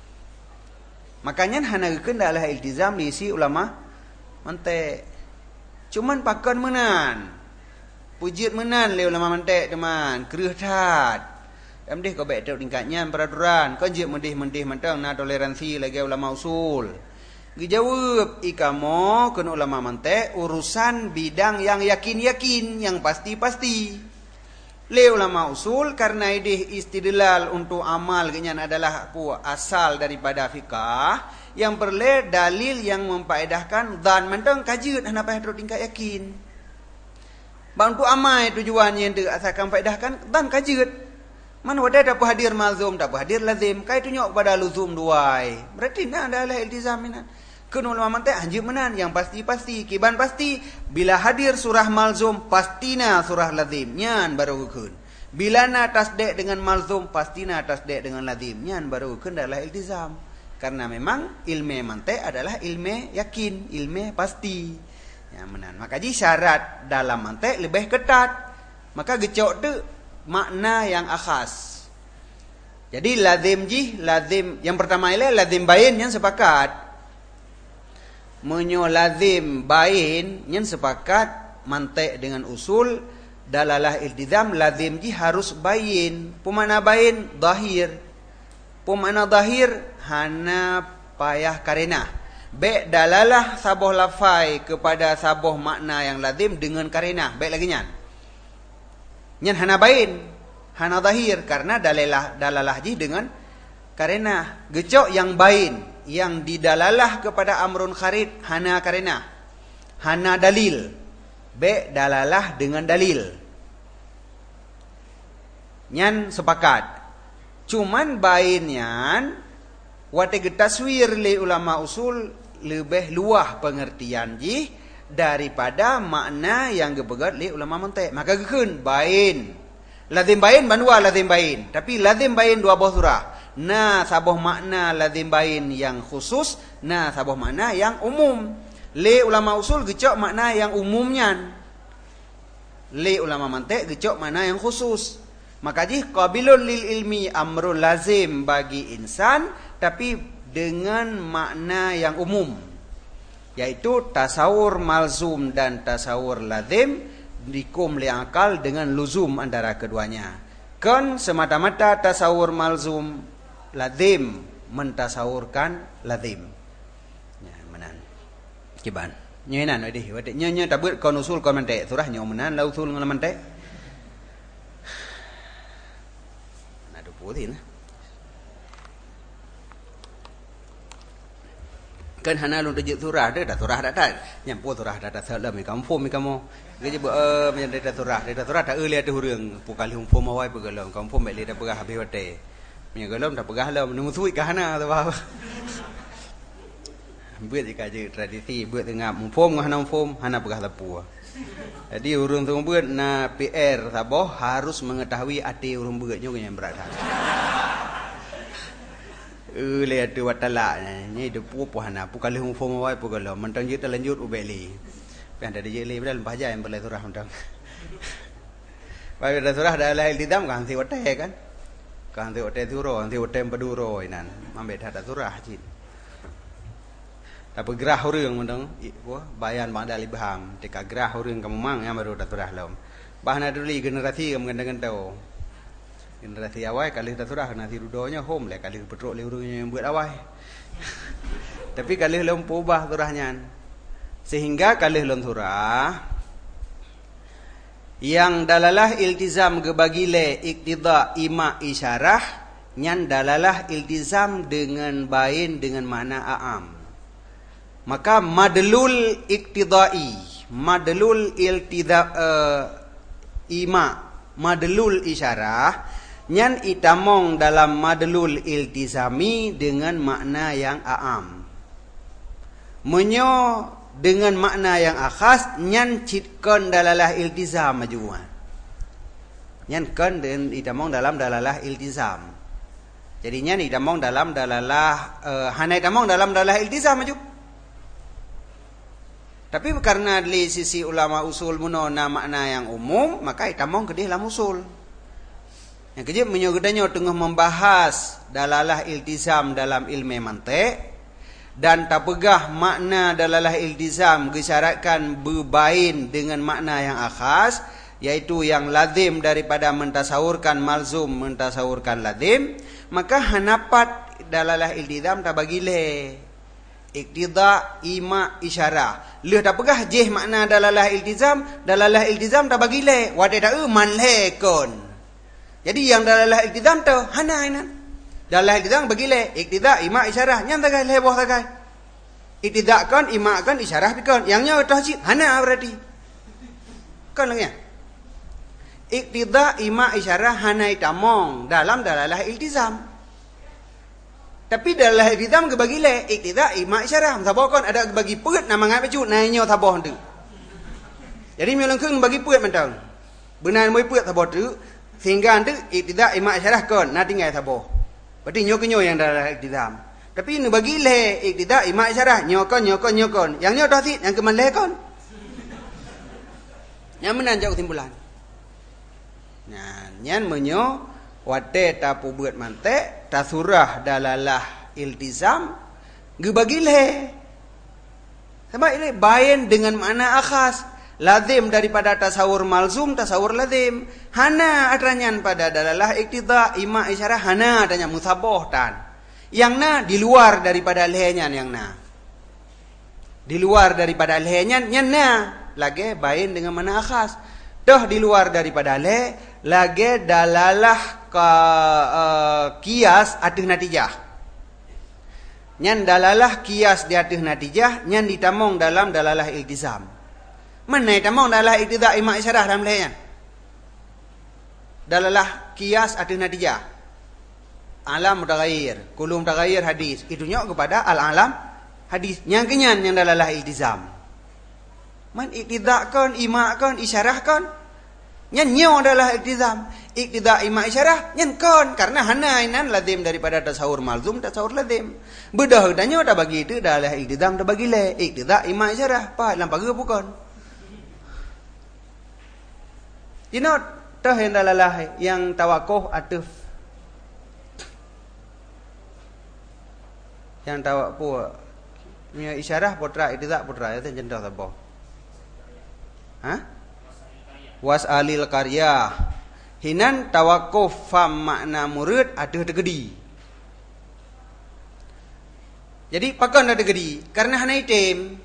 A: Makanya hana gekeun adalah iltizam di isi ulama mantek. Cuman pakan menan. Pujit menan le ulama mantek teman, kereuh tat. Amdih kau baik teu tingkatnya peraturan, kau jeuh mendih mantang na toleransi lagi ulama usul. Dijawab ikamo kun ulama mantek urusan bidang yang yakin-yakin, yang pasti-pasti. Le ulama usul karena idih istidlal untuk amal kenyan adalah asal daripada fikah yang perlu dalil yang memfaedahkan dan mantang kajeut hana payah terus tingkat yakin. Bang untuk amal tujuan yang asalkan faedahkan dan kajeut. Man wada tak hadir malzum, tak hadir lazim, kai tunjuk pada luzum duai. Berarti nah adalah iltizam minan. Kun ulama mantek anjir menan yang pasti-pasti, kiban pasti bila hadir surah malzum pastina surah lazim nyan baru kun. Bila na tasdek dengan malzum pastina tasdek dengan lazim nyan baru kun adalah iltizam. Karena memang ilmu mantek adalah ilmu yakin, ilmu pasti. Ya menan. Maka ji syarat dalam mantek lebih ketat. Maka gecok tu makna yang akhas. Jadi lazim ji, lazim yang pertama ialah lazim bain yang sepakat. Menyo lazim bain yang sepakat mantek dengan usul dalalah iltizam lazim ji harus bain. Pemana bain zahir. Pemana zahir hana payah karenah. Baik dalalah sabuh lafai kepada sabuh makna yang lazim dengan karenah. Baik lagi nyan. Nyan hana bain, hana zahir karena dalalah ji dengan karenah. Gecok yang bain yang didalalah kepada amrun kharid hana karenah, hana dalil. Baik dalalah dengan dalil. Nyan sepakat. Cuman bain nyan wate getaswir le ulama usul lebih luah pengertian ji daripada makna yang gebegat le ulama mantek. Maka gekeun bain Lazim bain bandua lazim bain. Tapi lazim bain dua buah surah. Na sabuh makna lazim bain yang khusus, na sabuh makna yang umum. Le ulama usul gecok makna yang umumnya. Le ulama mantik gecok makna yang khusus. Maka jih qabilun lil ilmi amrul lazim bagi insan, tapi dengan makna yang umum, yaitu tasawur malzum dan tasawur lazim dikum li akal dengan luzum antara keduanya. Kan semata-mata tasawur malzum lazim mentasawurkan lazim. Ya, menan. Kiban. Nyenan oi wadek nya tabut kon usul kon mantek surah nyo menan la usul ngan mantek. Nah, putih nah. Kan hana lu dejek surah dah surah dah nyampu surah dah salam mi kampung mi kamu ge je menyan dah surah dah le ada hurung pukali humpum awai pegalom kampung mek le dah pegah habis wate mi galom dah pegah lam nu sui ka hana tu ba buat jika je tradisi buat tengah humpum hana humpum hana pegah lapu. Jadi hurung tu buat na PR Sabah harus mengetahui arti hurung buatnya yang berat. Le ada watala ni de pu hana pu kali hung fo mawai pu galo mentang je terlanjut ubeli pi anda je le padahal bahaya yang boleh surah mentang pada surah dah lahir di dam kan si wate kan si wate turo si wate peduro inan ambe ada surah jin tapi gerah hurung mentang bayan badal ibham tika gerah hurung kamu mang yang baru dah surah lom bahana dulu generasi mengendangan tahu generasi awal kali dah surah nasi rudonya home le kali petrol le urungnya yang buat awal. Tapi kali lom ubah surahnya. Sehingga kali lom surah yang dalalah iltizam gebagile iktida ima isyarah nyan dalalah iltizam dengan bain dengan makna aam. Maka madlul iktidai, madlul iltida ima, madlul isyarah nyan itamong dalam madlul iltizami dengan makna yang aam. Menyo dengan makna yang akhas nyan citkan dalalah iltizam majua. Nyan kan dan itamong dalam dalalah iltizam. Jadi nyan itamong dalam dalalah hana itamong dalam dalalah iltizam maju. Tapi karena dari sisi ulama usul munona makna yang umum, maka itamong kedih dalam usul. Yang kejap menyugudannya tengah membahas dalalah iltizam dalam ilmu mantik dan tak pegah makna dalalah iltizam gesyaratkan berbain dengan makna yang akhas, yaitu yang lazim daripada mentasawurkan malzum mentasawurkan lazim, maka hanapat dalalah iltizam tak bagi le iktida ima isyarah leh tak pegah jeh makna dalalah iltizam tak bagi le wade tak man le kon. Jadi yang dalalah iktidam tu hana inan. Dalalah iktidam bagi le iktida ima isyarah nyang tagai leboh tagai. Iktida kan ima kan isyarah pikon. Yang nya tahjid hana berarti. Kan lagi. Iktida ima isyarah hana itamong dalam dalalah iltizam. Tapi dalalah iltizam ke bagi le iktida ima isyarah. Sabah kan ada bagi perut nama ngai pecut nainyo sabah tu. Jadi melengkung bagi perut mentang. Benar moi perut sabah tu. Sehingga anda tidak imak isyarah kon na tinggal saboh. Berarti nyo yang dalam iktidam. Tapi ini bagi le tidak imak isyarah nyokon. Yang nyo tahsid yang keman le kon. Yang menan jauh timbulan. Nah, nyan menyo wate tapu buat mantek ta surah dalalah iltizam ge bagi le. Sebab ini bain dengan makna akhas. Lazim daripada tasawur malzum, tasawur lazim. Hana adranyan pada dalalah iktida, ima isyarah hana adanya musaboh tan. Yang na di luar daripada lehenyan yang na. Di luar daripada lehenyan yang na lagi bain dengan mana akhas. Dah di luar daripada le lagi dalalah kias atih natijah. Nyan dalalah kias di atih natijah nyan ditamong dalam dalalah iltizam. Mana itamong dalalah iktida ima isyarah dalam lehenyan. Dalalah kias atih natijah. Alam mutaghayyir, kullu mutaghayyir hadis. Itu nyok kepada al-alam hadis. Yang kenyan yang dalalah iltizam. Man iktida kan, ima kan, isyarah kan. Nyan nyo adalah iltizam. Iktida ima isyarah nyen kon karena hana inan lazim daripada tasawur malzum tasawur lazim. Bedah danyo dah bagi itu dah lah iktidam dah bagi le. Iktida ima isyarah pa lam pagi bukan. Inot tah yang dalalah yang tawakuh atuf. Yang tawakuh punya isyarah putra iktida putra itu jendah sabah. Hah? Was'alil qaryah. Hinan tawakuf fam makna murid ada tegedi. Jadi pakan ada tegedi karena hanai tim.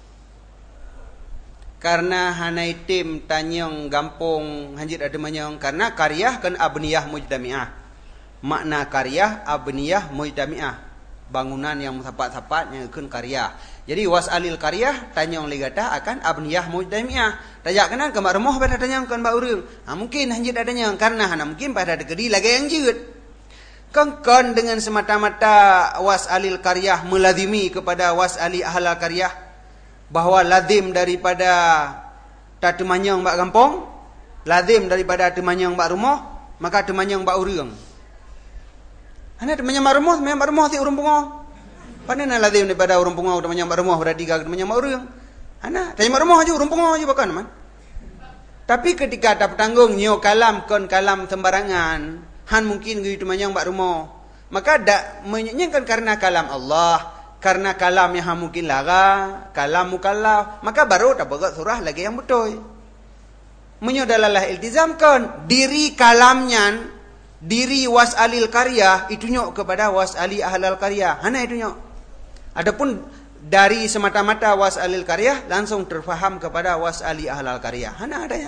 A: Karena hanai tim tanyong gampung hanjit ada manyong karena qaryah kan abniyah mujtami'ah. Makna qaryah abniyah mujtami'ah. Bangunan yang sapat-sapat yang kun qaryah. Jadi was'alil qaryah tanyong ligata akan abniyah mujtami'ah. Tajak kanan ke mak rumah pada tanyang kan bak urang. Mungkin hanjit adanya karena hana mungkin pada degedi lagi yang jeut. Kengkon dengan semata-mata was'alil qaryah melazimi kepada was'ali ahlal qaryah bahwa lazim daripada tatemanyang bak kampung, lazim daripada temanyang bak rumah, maka temanyang bak urang. Hana temanyang bak rumah ti urang pungo. Panena lazim daripada urang pungo temanyang bak rumah berarti gak temanyang bak urang. Ana, tanya rumah aja, urung pungo aja bahkan man. Tapi ketika ada petanggung nyo kalam kon kalam sembarangan, han mungkin gitu manyang bak rumah. Maka dak menyengkan karena kalam Allah, karena kalam yang han mungkin laga, kalam mukallaf, maka baru tak bagat surah lagi yang betul. Menyo dalalah iltizam kon diri kalamnya, diri was'alil qaryah itu nyok kepada was'ali ahlal qaryah. Hana itu nyok. Adapun dari semata-mata was'alil qaryah langsung terfaham kepada was'ali ahlal qaryah. Hana adanya.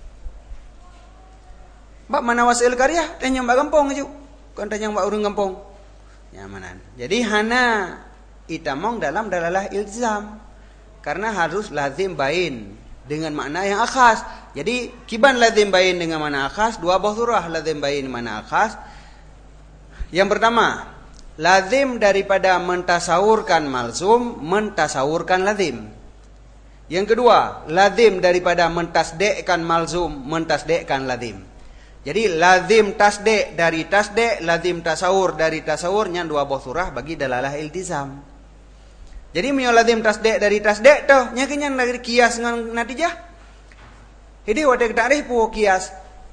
A: Bab mana was'alil qaryah? Tanya bak kampung aja. Kan tanya bak urang kampung. Ya manan. Jadi hana itamong dalam dalalah ilzam. Karena harus lazim bain dengan makna yang akhas. Jadi kiban lazim bain dengan makna akhas, dua buah surah lazim bain makna akhas. Yang pertama, lazim daripada mentasawurkan malzum, mentasawurkan lazim. Yang kedua, lazim daripada mentasdekkan malzum, mentasdekkan lazim. Jadi lazim tasdek dari tasdek, lazim tasawur dari tasawurnya dua buah surah bagi dalalah iltizam. Jadi menyo lazim tasdek dari tasdek toh, nyakinyan dari kias dengan natijah. Jadi wadah ta'rif pu kias.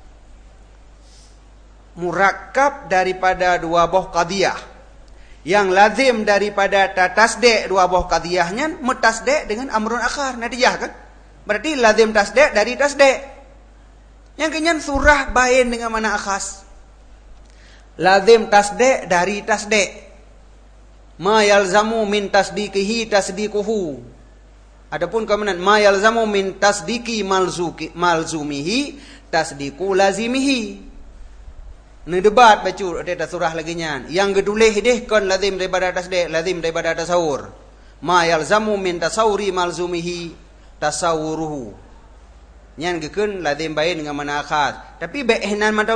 A: Murakkab daripada dua buah qadiyah. Yang lazim daripada tasdek dua buah qadiyahnya metasdek dengan amrun akhar natijah kan? Berarti lazim tasdek dari tasdek. Yang kenyan surah bain dengan mana akhas. Lazim tasdek dari tasdek. Ma yalzamu min tasdiqihi tasdiquhu. Adapun kemudian ma yalzamu min tasdiqi malzumihi tasdiqu lazimihi. Ni debat baca ada surah lagi nyan. Yang gedulih deh kon lazim daripada tasdek, lazim daripada tasawur. Ma yalzamu min tasawuri malzumihi tasawuruhu. Nyan gekeun lazim bain dengan mana akhas. Tapi baik hinan matau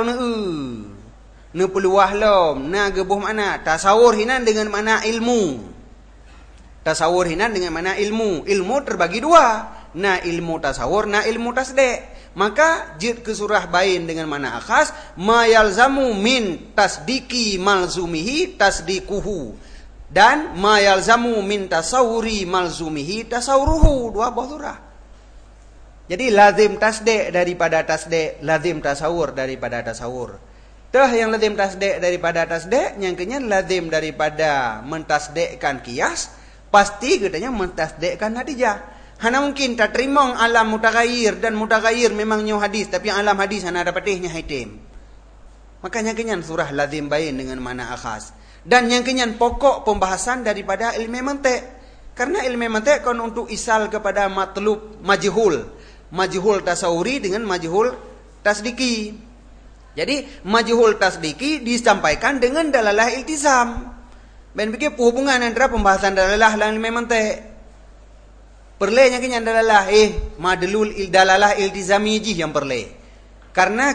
A: ne peluah lom, na gebuh mana tasawur hinan dengan mana ilmu. Tasawur hinan dengan mana ilmu. Ilmu terbagi dua. Na ilmu tasawur, na ilmu tasdek. Maka jid ke surah bain dengan mana akhas ma yalzamu min tasdiki malzumihi tasdikuhu dan ma yalzamu min tasawuri malzumihi tasawuruhu. Dua buah surah. Jadi lazim tasdek daripada tasdek, lazim tasawur daripada tasawur. Tah yang lazim tasdek daripada tasdek, yang kenyan lazim daripada mentasdekkan kias, pasti katanya mentasdekkan natijah. Hana mungkin tak terima alam mutaghayyir dan mutaghayyir memang nyu hadis tapi alam hadis hana dapatihnya hitam. Makanya kenyan surah lazim bain dengan mana akhas. Dan yang kenyan pokok pembahasan daripada ilmu mantiq. Karena ilmu mantiq kan untuk isal kepada matlub majhul. Majhul tasawuri dengan majhul tasdiki. Jadi majhul tasdiki disampaikan dengan dalalah iltizam. Ben pikir hubungan antara pembahasan dalalah dan ilmu mantiq. Perlenya kenyan dalalah madlul dalalah iltizami ji yang perle. Karena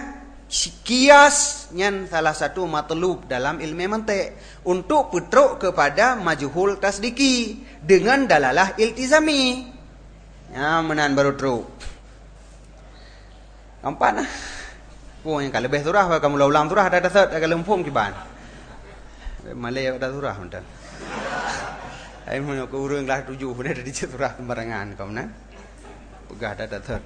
A: kias nyan salah satu matlub dalam ilmu mantiq untuk putruk kepada majhul tasdiki dengan dalalah iltizami. Ya menan baru truk. Nampak nah. Pun yang kalau lebih surah kamu ulang surah ada dasar kalau lempum kiban. Malay ada surah mentan. Ai mun ko urang lah 7 pun ada di surah sembarangan kamu na. Pegah ada dasar.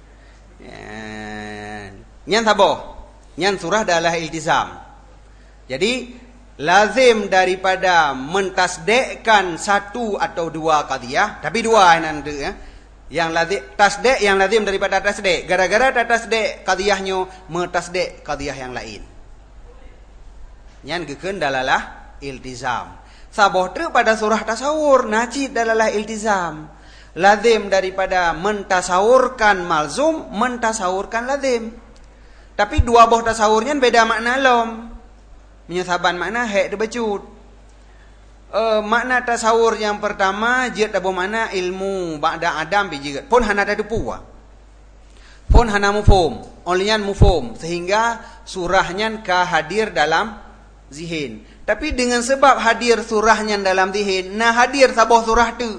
A: Nyan saboh. Nyan surah adalah iltizam. Jadi lazim daripada mentasdekkan satu atau dua qadiyah, tapi dua nanti ya. Yang lazim tasdek yang lazim daripada tasdek. Gara-gara tasdek qadiyahnya mentasdek qadiyah yang lain. Nyan gekeun dalalah iltizam. Saboh tu pada surah tasawur najid dalalah iltizam. Lazim daripada mentasawurkan malzum, mentasawurkan lazim. Tapi dua boh tasawurnya beda makna lom. Menyesaban makna hek debacut. Makna tasawur yang pertama jid abo makna ilmu ba'da adam bijid. Pun hana ada puwa. Pun hana mufhum, onlyan mufhum sehingga surahnya ka hadir dalam zihin. Tapi dengan sebab hadir surahnya dalam zihin, nah hadir saboh surah tu.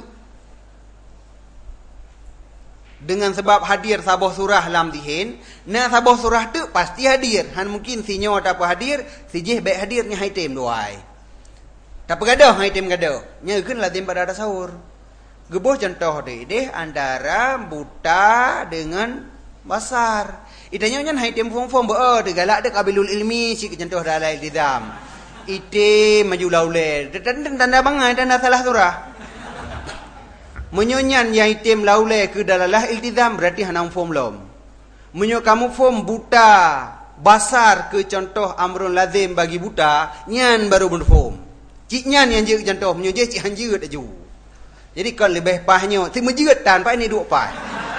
A: Dengan sebab hadir saboh surah dalam zihin, nah saboh surah tu pasti hadir. Han mungkin sinyo tak apa hadir, sijih baik hadirnya haitem doai. Tak pegadah haitem gadah. Nya keun lazim pada tasawur. Gebuh contoh deh antara buta dengan basar. Itanya nyan haitem form be galak de kabilul ilmi si contoh dalam iltizam. Ite maju laule. Tanda bangai tanda salah surah. Menyonyan yang item laule ke dalalah iltizam berarti hanam form lom. Menyo kamu form buta basar ke contoh amrun lazim bagi buta, nyan baru berform. Cik nyan yang je contoh menyo je cik hanje aju. Jadi kalau lebih pahnya, si menjeut tanpa ini dua pah.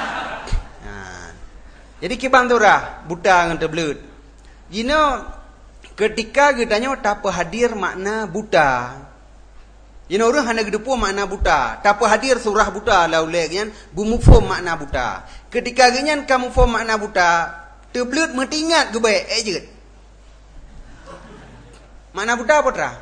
A: Jadi kibang surah buta dengan terbelut. Jino ketika gedanya tak hadir makna buta. Ini orang hanya gedepu makna buta. Tak hadir surah buta laulek yan bumufum makna buta. Ketika genyan kamu fum makna buta, terbelut mentingat ke baik je. Makna buta apa tra?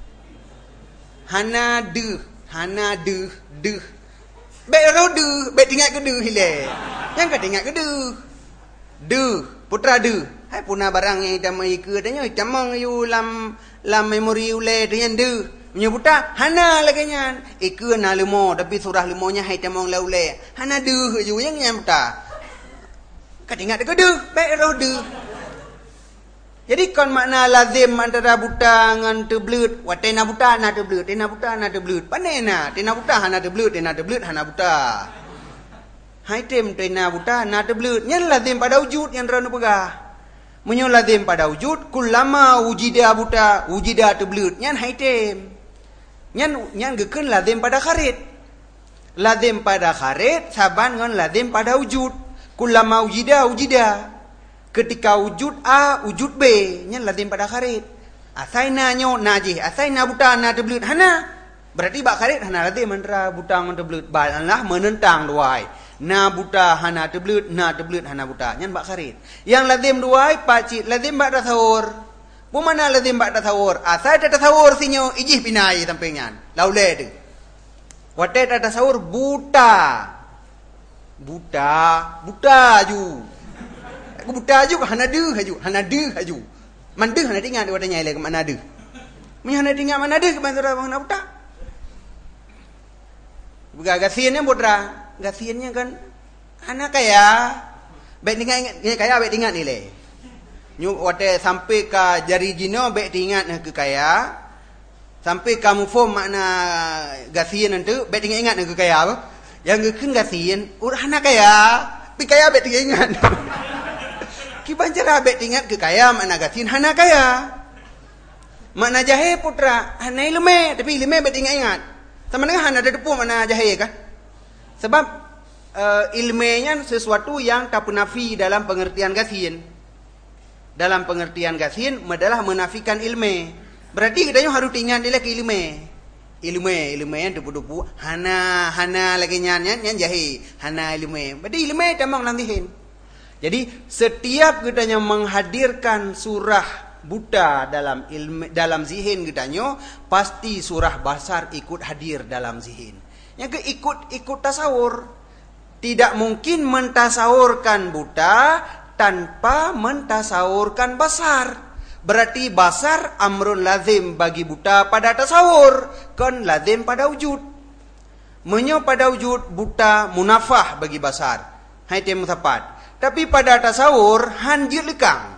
A: Hana deh. Baik rodu, baik tinggal ke deh hile. Yang kata tinggal ke deh. Deh, putra deh. Hai punah barang yang hitam ke tanya hitam you lam memori ule dengan deh. Menyebuta hana lagi nyan. Ike na lemo tapi surah lemonya hai temong laule. Hana deh ju yang nyamta. Kata ingat ke deh, baik roh deh. Jadi kon makna lazim antara buta dengan terbelut. Wa tena buta na terbelut, tena buta na terbelut. Panena, tena buta hana terbelut, tena terbelut hana buta. Hai tem tena buta na terbelut. Nyan lazim pada wujud yang ranu pegah. Menyo lazim pada wujud kullama wujida buta, wujida terbelut. Nyan hai tem. Nyan gekeun lazim pada kharit. Lazim pada kharit saban ngan lazim pada wujud. Kullama wujida. Ketika wujud A, wujud B, nyan lazim pada kharit. Asaina nyo najih, asaina buta na terbelut hana. Berarti bak kharit hana lazim antara buta ngan terbelut. Balanlah menentang duai. Na buta hana terbelut, na terbelut hana buta. Nyan bak kharit. Yang lazim duai pacit lazim bak tasawur. Pemana lazim bak tasawur? Asai tasawur sinyo ijih pinai sampingan. Laule tu. Wate tasawur buta ju. Aku buta ju hana deh haju. Mandeh hana tinggal dia tanya lagi mana deh. Mun hana tinggal mana deh ke bandara hana buta. Buka gasiannya putra. Gasiannya kan hana kaya. Baik tinggal nilai. Nyu wate sampai ke jari jino baik ingat ke kaya. Sampai kamu form makna gasian nanti baik ingat ke kaya apa? Yang gekeun gasian hana kaya. Pi kaya baik ingat. Kiban cara baik ingat ke kaya makna gasian hana kaya. Makna jahe putra hana ilme tapi ilme baik ingat. Sama dengan hana ada depu makna jahe kan? Sebab ilmenya sesuatu yang tak nafi dalam pengertian gasian. Dalam pengertian gasin adalah menafikan ilmu. Berarti kita harus ingat dia ke ilmu yang depu-depu hana lagi nyan jahi hana ilmu. Berarti ilmu tamang nantihin. Jadi setiap kita menghadirkan surah buta dalam ilmu dalam zihin kitanya pasti surah basar ikut hadir dalam zihin. Yang ikut tasawur. Tidak mungkin mentasawurkan buta
B: tanpa mentasawurkan basar. Berarti basar amrun lazim bagi buta pada tasawur, kan lazim pada wujud. Menyo pada wujud buta munafah bagi basar. Hai tem mutapat. Tapi pada tasawur hanjir lekang.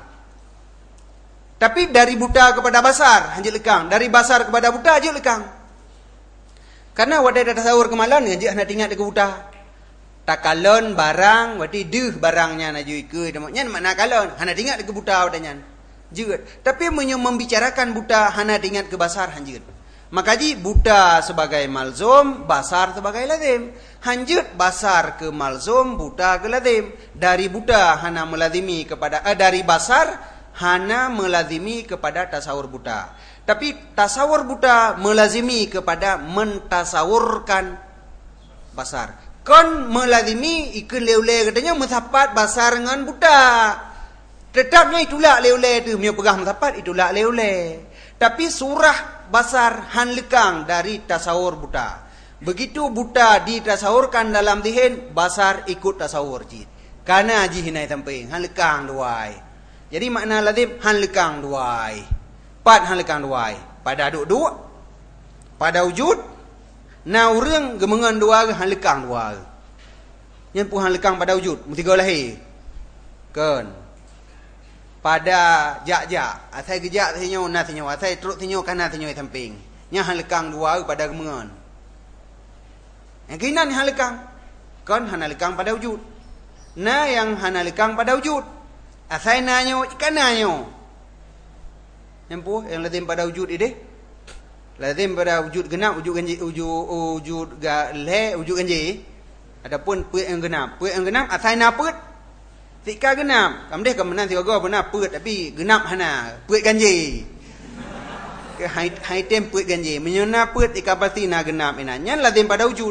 B: Tapi dari buta kepada basar hanjir lekang, dari basar kepada buta hanjir lekang. Karena wadai tasawur kemalan hanjir nak ingat ke buta. Takalon barang berarti deh barangnya najui ke demaknya makna kalon hana ingat ke buta wadanya. Jeut. Tapi membicarakan buta hana ingat ke basar hanjut. Maka ji buta sebagai malzum, basar sebagai lazim. Hanjut basar ke malzum, buta ke lazim. Dari buta hana melazimi kepada dari basar hana melazimi kepada tasawur buta. Tapi tasawur buta melazimi kepada mentasawurkan basar. Kon melazimi ikut leule katanya mutapat basar dengan buta. Tetapnya itulah leule tu, punya pegah mutapat itulah leule. Tapi surah basar han lekang dari tasawur buta. Begitu buta ditasawurkan dalam zihin, basar ikut tasawur jid. Karena jihinai samping han lekang duai. Jadi makna lazim han lekang duai. Pat han lekang duai. Pada duk-duk, pada wujud, na urang gemengan dua han lekang dua. Yang pun han lekang pada wujud, mutiga lahir. Kan. Pada jak-jak, asai gejak tinyo na tinyo, asai teruk tinyo kana tinyo samping. Nya han lekang dua pada gemengan. Yang kena ni han lekang. Kan han lekang pada wujud. Na yang han lekang pada wujud. Asai nanyo ikananyo. Yang pun yang lazim pada wujud ide. Lazim pada wujud genap, wujud ganji, wujud le, wujud ganji. Adapun puit yang genap. Puit yang genap asai na puit. Tika genap. Kamdeh kemenan tiga go benar puit tapi genap hana. Puit ganji. Ke hai tem puit ganji. Menyona puit tika pasti na genap ina. Nyan lazim pada wujud.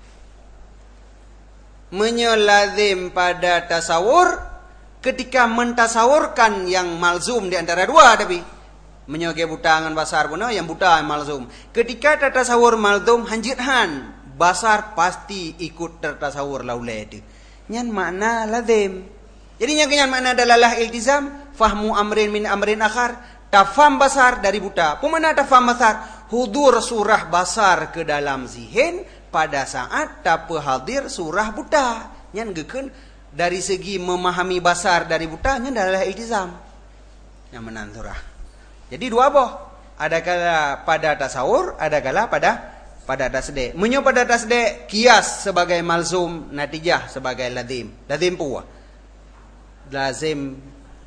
B: Menyelazim pada tasawur ketika mentasawurkan yang malzum di antara dua tapi menyoge buta dengan basar pun yang buta yang malzum. Ketika tasawur malzum hanjithan basar pasti ikut tertasawur laule itu. Nyan makna lazim. Jadi yang makna dalalah iltizam fahmu amrin min amrin akhar, tafam basar dari buta. Pemana tafam basar? Hudur surah basar ke dalam zihin pada saat tape hadir surah buta. Nyan geken dari segi memahami basar dari buta nyan dalalah iltizam. Yang menan surah. Jadi dua boh. Ada kala pada tasawur, ada kala pada tasde. Menyo pada tasde kias sebagai malzum, natijah sebagai lazim. Lazim puah. Lazim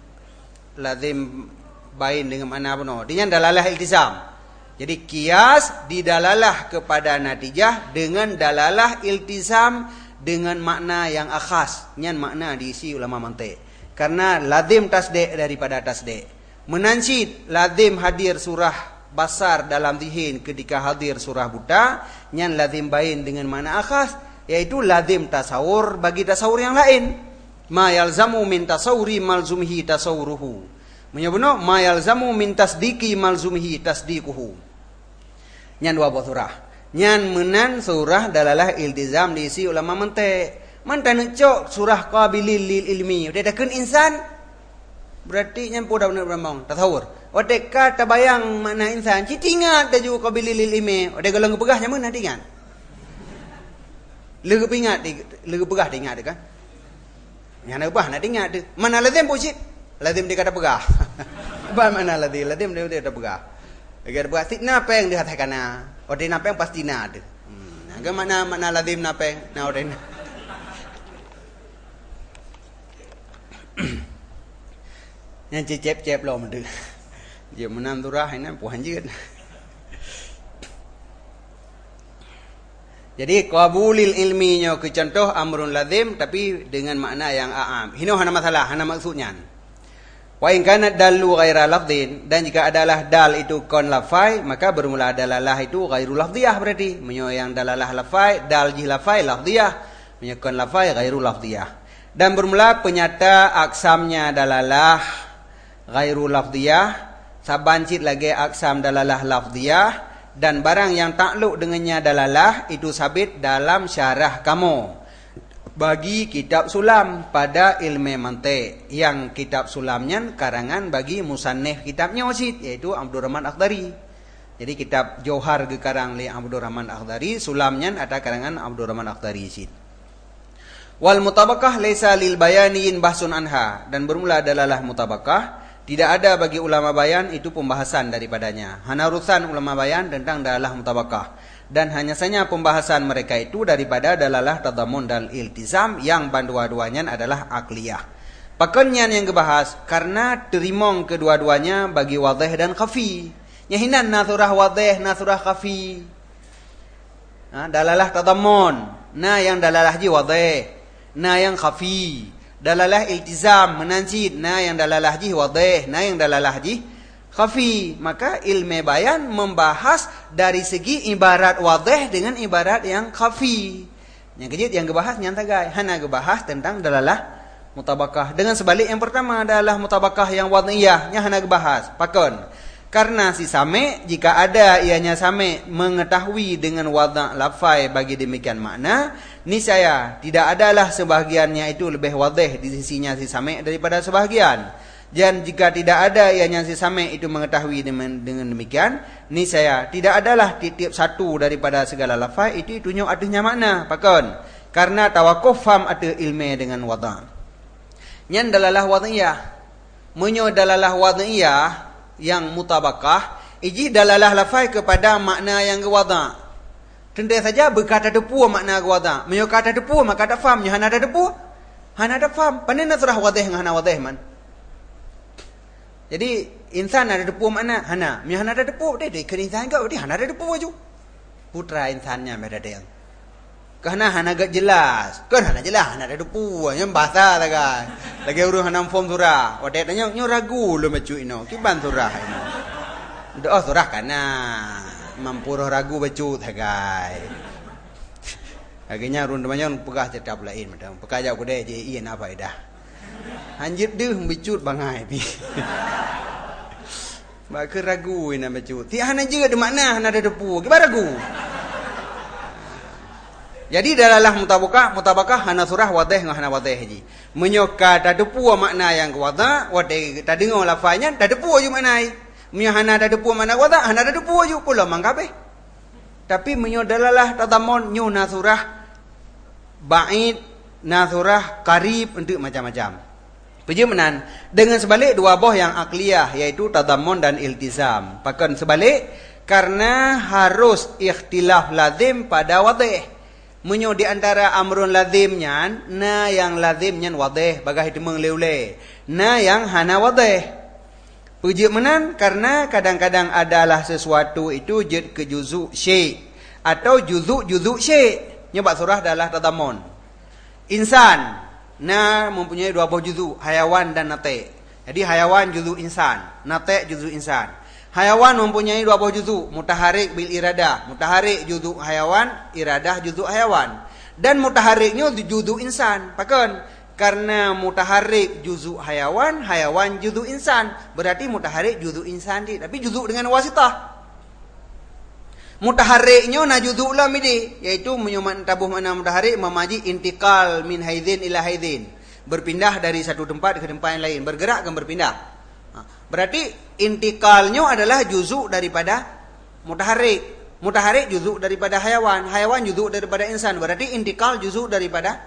B: bain dengan mana pun. Dia dalalah iltizam. Jadi kias didalalah kepada natijah dengan dalalah iltizam dengan makna yang akhas. Nyan makna diisi ulama mantik. Karena lazim tasde daripada tasde. Menansid lazim hadir surah basar dalam zihin ketika hadir surah buta. Nyan lazim bain dengan makna akhas. Yaitu lazim tasawur bagi tasawur yang lain. Ma yalzamu min tasawuri malzumhi tasawuruhu. Menyebutno ma yalzamu min tasdiki malzumhi tasdikuhu. Nyan dua buah surah. Nyan menan surah dalalah iltizam diisi ulama mantik. Mantan cok surah qabilil lil ilmi. Udah dakun insan berarti nyan poda benar berambang tasawur. Udah kata bayang makna insan. Citingat dah juga qabilil lil ilmi. Udah galang pegahnya mana ingat. Lega ingat, lega pegah ingat kan? Yang nak ubah nak ingat tu. Mana lazim bullshit? Lazim dia kata pegah. Apa mana lazim? Lazim dia kata pegah. Dia kata pegah. Sitna peng dia katakan na. Ode na peng pasti na tu. Agak mana lazim na peng? Na ode na. Yang cep-cep lo mendu. Dia menam turah ini puan jeut. Jadi qabulil ilminya ke contoh amrun lazim tapi dengan makna yang a'am. Hino hana masalah, hana maksudnya. Wa in kana dallu ghaira lafdhin, dan jika adalah dal itu kon lafai maka bermula dalalah itu ghairu lafdhiyah berarti. Menyo yang dalalah lafai, dal ji lafai lafdhiyah, menyo kon lafai ghairu lafdhiyah. Dan bermula penyata aksamnya dalalah ghairu lafdhiyah, sabancit lagi aksam dalalah lafdhiyah. Dan barang yang takluk dengannya dalalah itu sabit dalam syarah kamu. bagi kitab sulam pada ilmu mantik, yang kitab sulamnya karangan bagi musannif kitabnya wasit, yaitu Abdul Rahman Akhdari. Jadi kitab Jauhar gekarang li Abdul Rahman Akhdari, sulamnya ada karangan Abdul Rahman Akhdari wasit. Wal mutabakah laisa lil bayaniin bahsun anha, dan bermula dalalah mutabakah tidak ada bagi ulama bayan itu pembahasan daripadanya. Hana urusan ulama bayan tentang dalalah mutabakah, dan hanya saja pembahasan mereka itu daripada dalalah tadamun dan iltizam yang bandua-duanya adalah akliyah. Pakannya yang dibahas karena terimong kedua-duanya bagi wadih dan khafi. Nyahinan nasurah wadih, nasurah khafi. Dalalah tadamun, yang dalalah ji wadih, yang khafi. Dalalah iltizam menanjid, yang dalalah ji wadih, yang dalalah ji khafi. Maka ilmu bayan membahas dari segi ibarat wadih dengan ibarat yang khafi. Yang kejit yang gebahas nyantagai, hana gebahas tentang dalalah mutabakah. Dengan sebalik yang pertama adalah mutabakah yang wadhiyah, nya hana gebahas. Pakon. Karena si same, jika ada ianya same mengetahui dengan wadha' lafai bagi demikian makna, niscaya tidak adalah sebahagiannya itu lebih wadih di sisinya si same daripada sebahagian. Dan jika tidak ada ianya si same itu mengetahui dengan demikian, niscaya tidak adalah tiap satu daripada segala lafaz itu tunjuk adanya makna. Pakon. Karena tawakuf faham ada ilmu dengan wadha'. Nyan dalalah wadhiyah. Menyo dalalah wadhiyah yang mutabakah, iji dalalah lafaz kepada makna yang wadha'. Tentu saja berkata depu makna wadha'. Menyo kata depu maka tak faham, hana ada depu. Hana ada faham. Pandai surah wadih dengan hana wadih man. Jadi insan ada depu makna hana, mi hana ada depu dia ke insan kau dia hana ada depu aju. Putra insannya beda dia. Karena hana gak jelas. Kan hana jelas hana ada depu, yang bahasa kan. Lagi urus hana form surah. Wadah tanya nyo ragu lo macu ino. Kiban surah ino. Doa surah kana mampuroh ragu bacu tagai. Akhirnya run banyak pegah tetap lain macam. Pegah jauh kedai je ian apa dah. Anjir deh becut bangai pi. Bak ragu ina becut. Ti hana juga de makna hana ada depu. Gimana ragu? Jadi dalalah mutabakah hana surah wadih dengan hana wadih haji. Menyoka tak depu makna yang wadha, wadih tak dengar lafaznya, tak depu aja makna. Menyo hana tak depu makna wadha, hana tak depu aja pula mangkape. Tapi menyo dalalah tadamun nyu nasurah ba'id, nasurah qarib untuk macam-macam. Pejemenan dengan sebalik dua boh yang akliyah yaitu tadamun dan iltizam. Pakan sebalik karena harus ikhtilaf lazim pada wadih. Menyo di antara amrun lazimnya, yang lazimnya wadih bagah itu menglewle, yang hana wadih. Pejemenan karena kadang-kadang adalah sesuatu itu jid ke juzu syai' atau juzu syai'. Nyebab surah adalah tadamun. Insan mempunyai dua buah juzu, hayawan dan nate. Jadi hayawan juzu insan, nate juzu insan. Hayawan mempunyai dua buah juzu, mutaharik bil iradah. Mutaharik juzu hayawan, iradah juzu hayawan. Dan mutahariknya juzu insan. Pakon? Karena mutaharik juzu hayawan, hayawan juzu insan. Berarti mutaharik juzu insan tapi juzu dengan wasitah. Mutahariknya na juzu lah midi, yaitu menyumat tabuh makna mutaharik memaji intikal min haidin ila haidin. Berpindah dari satu tempat ke tempat yang lain, bergerak dan berpindah. Berarti intikalnya adalah juzuk daripada mutaharik. Mutaharik juzuk daripada hayawan, hayawan juzuk daripada insan. Berarti intikal juzuk daripada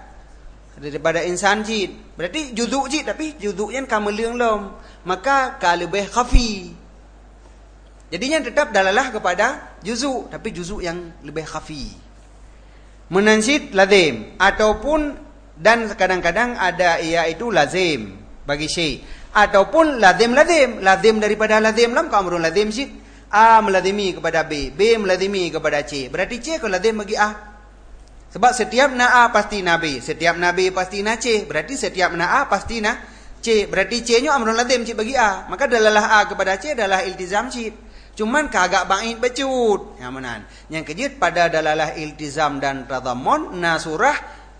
B: insan jid. Berarti juzuk jid tapi juzuknya kameliang lom. Maka kalebih khafi. Jadinya tetap dalalah kepada juzuk, tapi juzuk yang lebih khafi. Menansid lazim ataupun dan kadang-kadang ada iaitu lazim bagi syai'. Ataupun lazim daripada lazim lam ka amrun lazim syid. A melazimi kepada B melazimi kepada C. Berarti C kalau lazim bagi A. Sebab setiap na A pasti na B, setiap na B pasti na C. Berarti setiap na A pasti na C. Berarti C nya amrun lazim syid bagi A. Maka dalalah A kepada C adalah iltizam syid. Cuman kagak ba'id becut. Yang mana? Yang kejut pada dalalah iltizam dan tadammun nasurah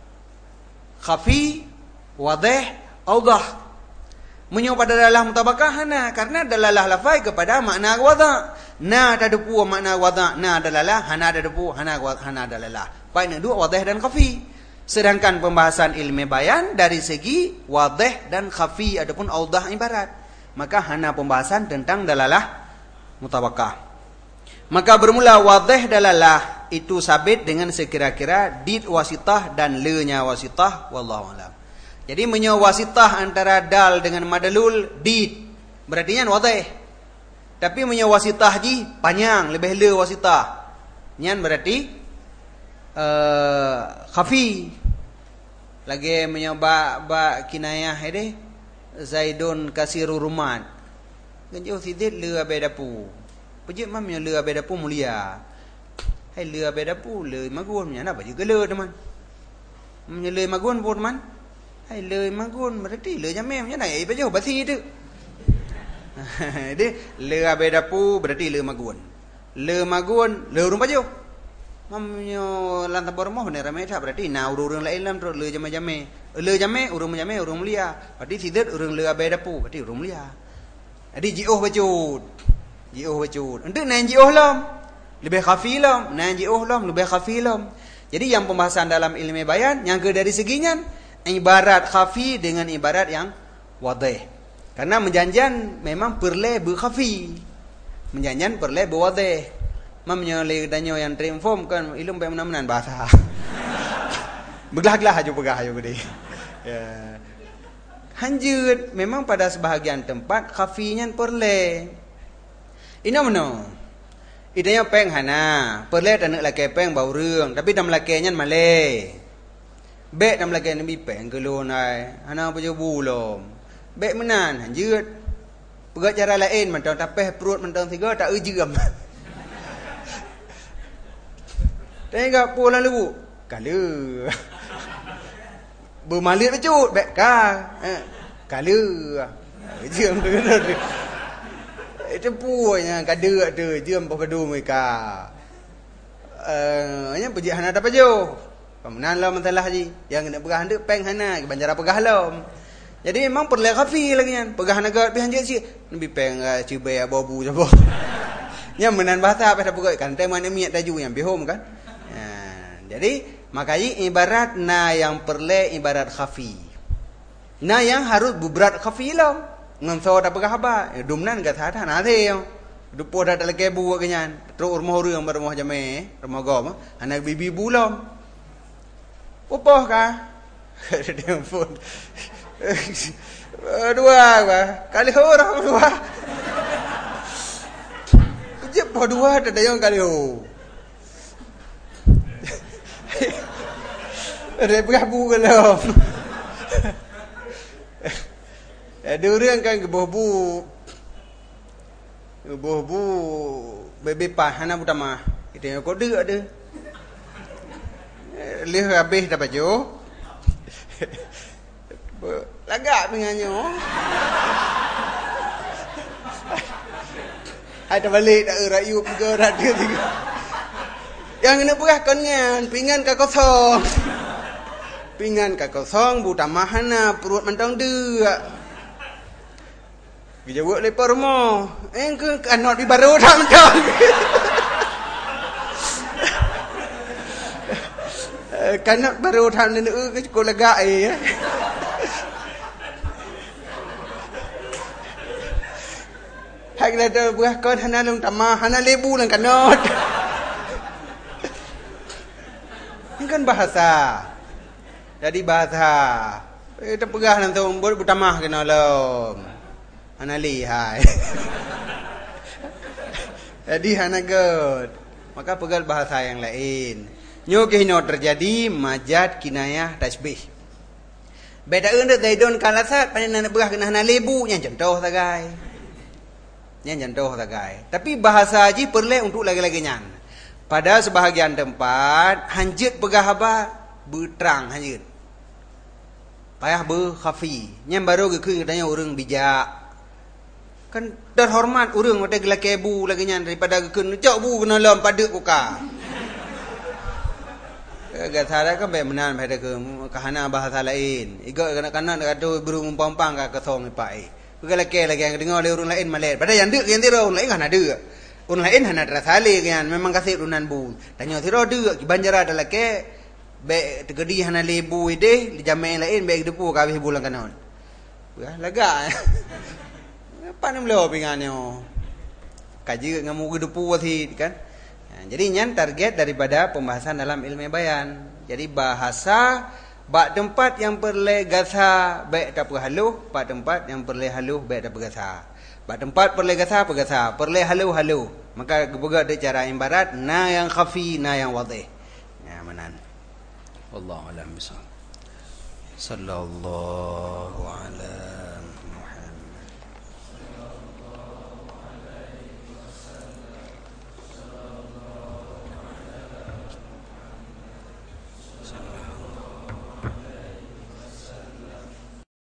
B: khafi wadih awdah. Menyo pada dalalah mutabakah hana karena dalalah lafai kepada makna wadha. Na tadapu makna wadha, na dalalah hana tadapu hana dalalah. Baiknya dua wadih dan khafi. Sedangkan pembahasan ilmu bayan dari segi wadih dan khafi adapun audah ibarat. Maka hana pembahasan tentang dalalah mutabakah. Maka bermula wadih dalalah itu sabit dengan sekira-kira did wasitah dan le-nya wasitah, wallahu a'lam. Jadi menyawasitah antara dal dengan madalul did. Berarti nyan wadih. Tapi menyawasitah ji panjang, lebih le wasitah. Nyan berarti khafi. Lagi menyoba kinayah ini Zaidun kasiru rumat. Ganjau sidit le abedapu. Pejit mam nya le abedapu mulia. Hai le abedapu le magun nya apa juga le teman. Nya le magun pun teman. Hai le magun berarti le jamem nya nai baju basi tu. Jadi le abedapu berarti le magun. Le magun le urung baju. Mamnyo lantar bormoh ne ramai tak berarti na urung lain lam terus le jame-jame. Le jame urung mulia. Berarti sidet urung le abedapu berarti urung mulia. Jadi jioh bacut. Untuk nan jioh lam lebih khafi lam, nan jioh lam lebih khafi lam. Jadi yang pembahasan dalam ilmu bayan yang ke dari seginya ibarat khafi dengan ibarat yang wadih. Karena menjanjian memang perle berkhafi. Menjanjian perle berwadih. Mamnya le danyo yang triumfom kan ilmu bayan menan bahasa. Beglah-glah aja pegah aja gede. Ya. Hanjut memang pada sebahagian tempat khafinya perle. Ina mano. Idanya peng hana, perle dan nak laki peng bau rương, tapi dam lakinya malay. Bek dam laki ni peng kelonai, hana punya bulom. Bek menan hanjut. Pegat cara lain mentang tapeh perut mentang tiga tak ujam. Tengok pula lu. Kala. Bermalit becut bek ka. Kala. Ujam tu. Itu punya kada tu jam pokadu mereka. Nya puji hana dapat jo. Pamenan lah masalah haji. Yang nak pegah hendak peng hana banjara pegah lam. Jadi memang perlu khafi lagi kan. Pegah naga bi hanjit si. Nabi peng cibai abu jabo. Nya menan bahasa apa dah pegah kan tema ni miat taju yang bihom kan. Jadi makanya ibarat na yang perlu ibarat khafi. Na yang harus berat khafi lam. Ngamso dah pegah apa? Dumnan kat hata na theu. Dupo dah tak leke bu kenyan. Terus rumah orang berumah jame, rumah gom, anak bibi bulam. Upoh ka? Dia pun. Dua ba. Kali orang dua. Jep dua ada yang kali ho. Dia pegah bu kelam. Ada orang kan kebohbu bebe pah hana utama itu yang kau ada leh habis dapat jo lagak dengannya ada balik dak rayu ke radio tiga yang ini pegah kongan pingan ka kosong utama hana perut mentang deuk. Bija buat lepas rumah. Engkau kanot di baru dah macam. Kanot baru dah ni ke sekolah gai. Hak dah tu buah kau hana long tamah, hana lebu lang kanot. Ini kan bahasa. Jadi bahasa. Kita pegah nanti buat butamah kena lom. Hana lihai. Jadi hana god. Maka pegal bahasa yang lain. Nyo kehino terjadi majad kinayah tasbih. Beda undet daidon kalasat panen nak begah kena hana lebu nya contoh tagai. Nya contoh tagai. Tapi bahasa haji perle untuk lagi-lagi nyan. Pada sebahagian tempat hanjit pegah apa berterang hanjit. Payah berkhafi. Nya baru ke katanya orang bijak. Kan terhormat urang ada gelak kebu lagi nyan daripada keun cok bu kena lam pada kuka. Gatara kan benar pada ke kahana bahasa lain. Iga kanak-kanak ada burung umpang-umpang ka kesong ipai. Gelak ke lagi yang dengar oleh orang lain malet. Pada yang deuk yang tiro orang lain kan ada. Orang lain hana terasale kan memang kasih runan bu. Tanya tiro deuk banjara adalah ke Baik tergedi hana lebu ide jamaah lain baik depu ka habis bulan kanon. Wah lega. Apa ni melo pingannya? Kaji ngamu depu wathi kan. Jadi nyan target daripada pembahasan dalam ilmu bayan. Jadi bahasa bak tempat yang perle gasa baik tak haluh, bak tempat yang perle haluh baik tak gasa. Bak tempat perle gasa pegasa, perle haluh. Maka geboga ada cara ibarat na yang khafi, na yang wadih. Ya manan. Wallahu a'lam bishawab. Sallallahu ala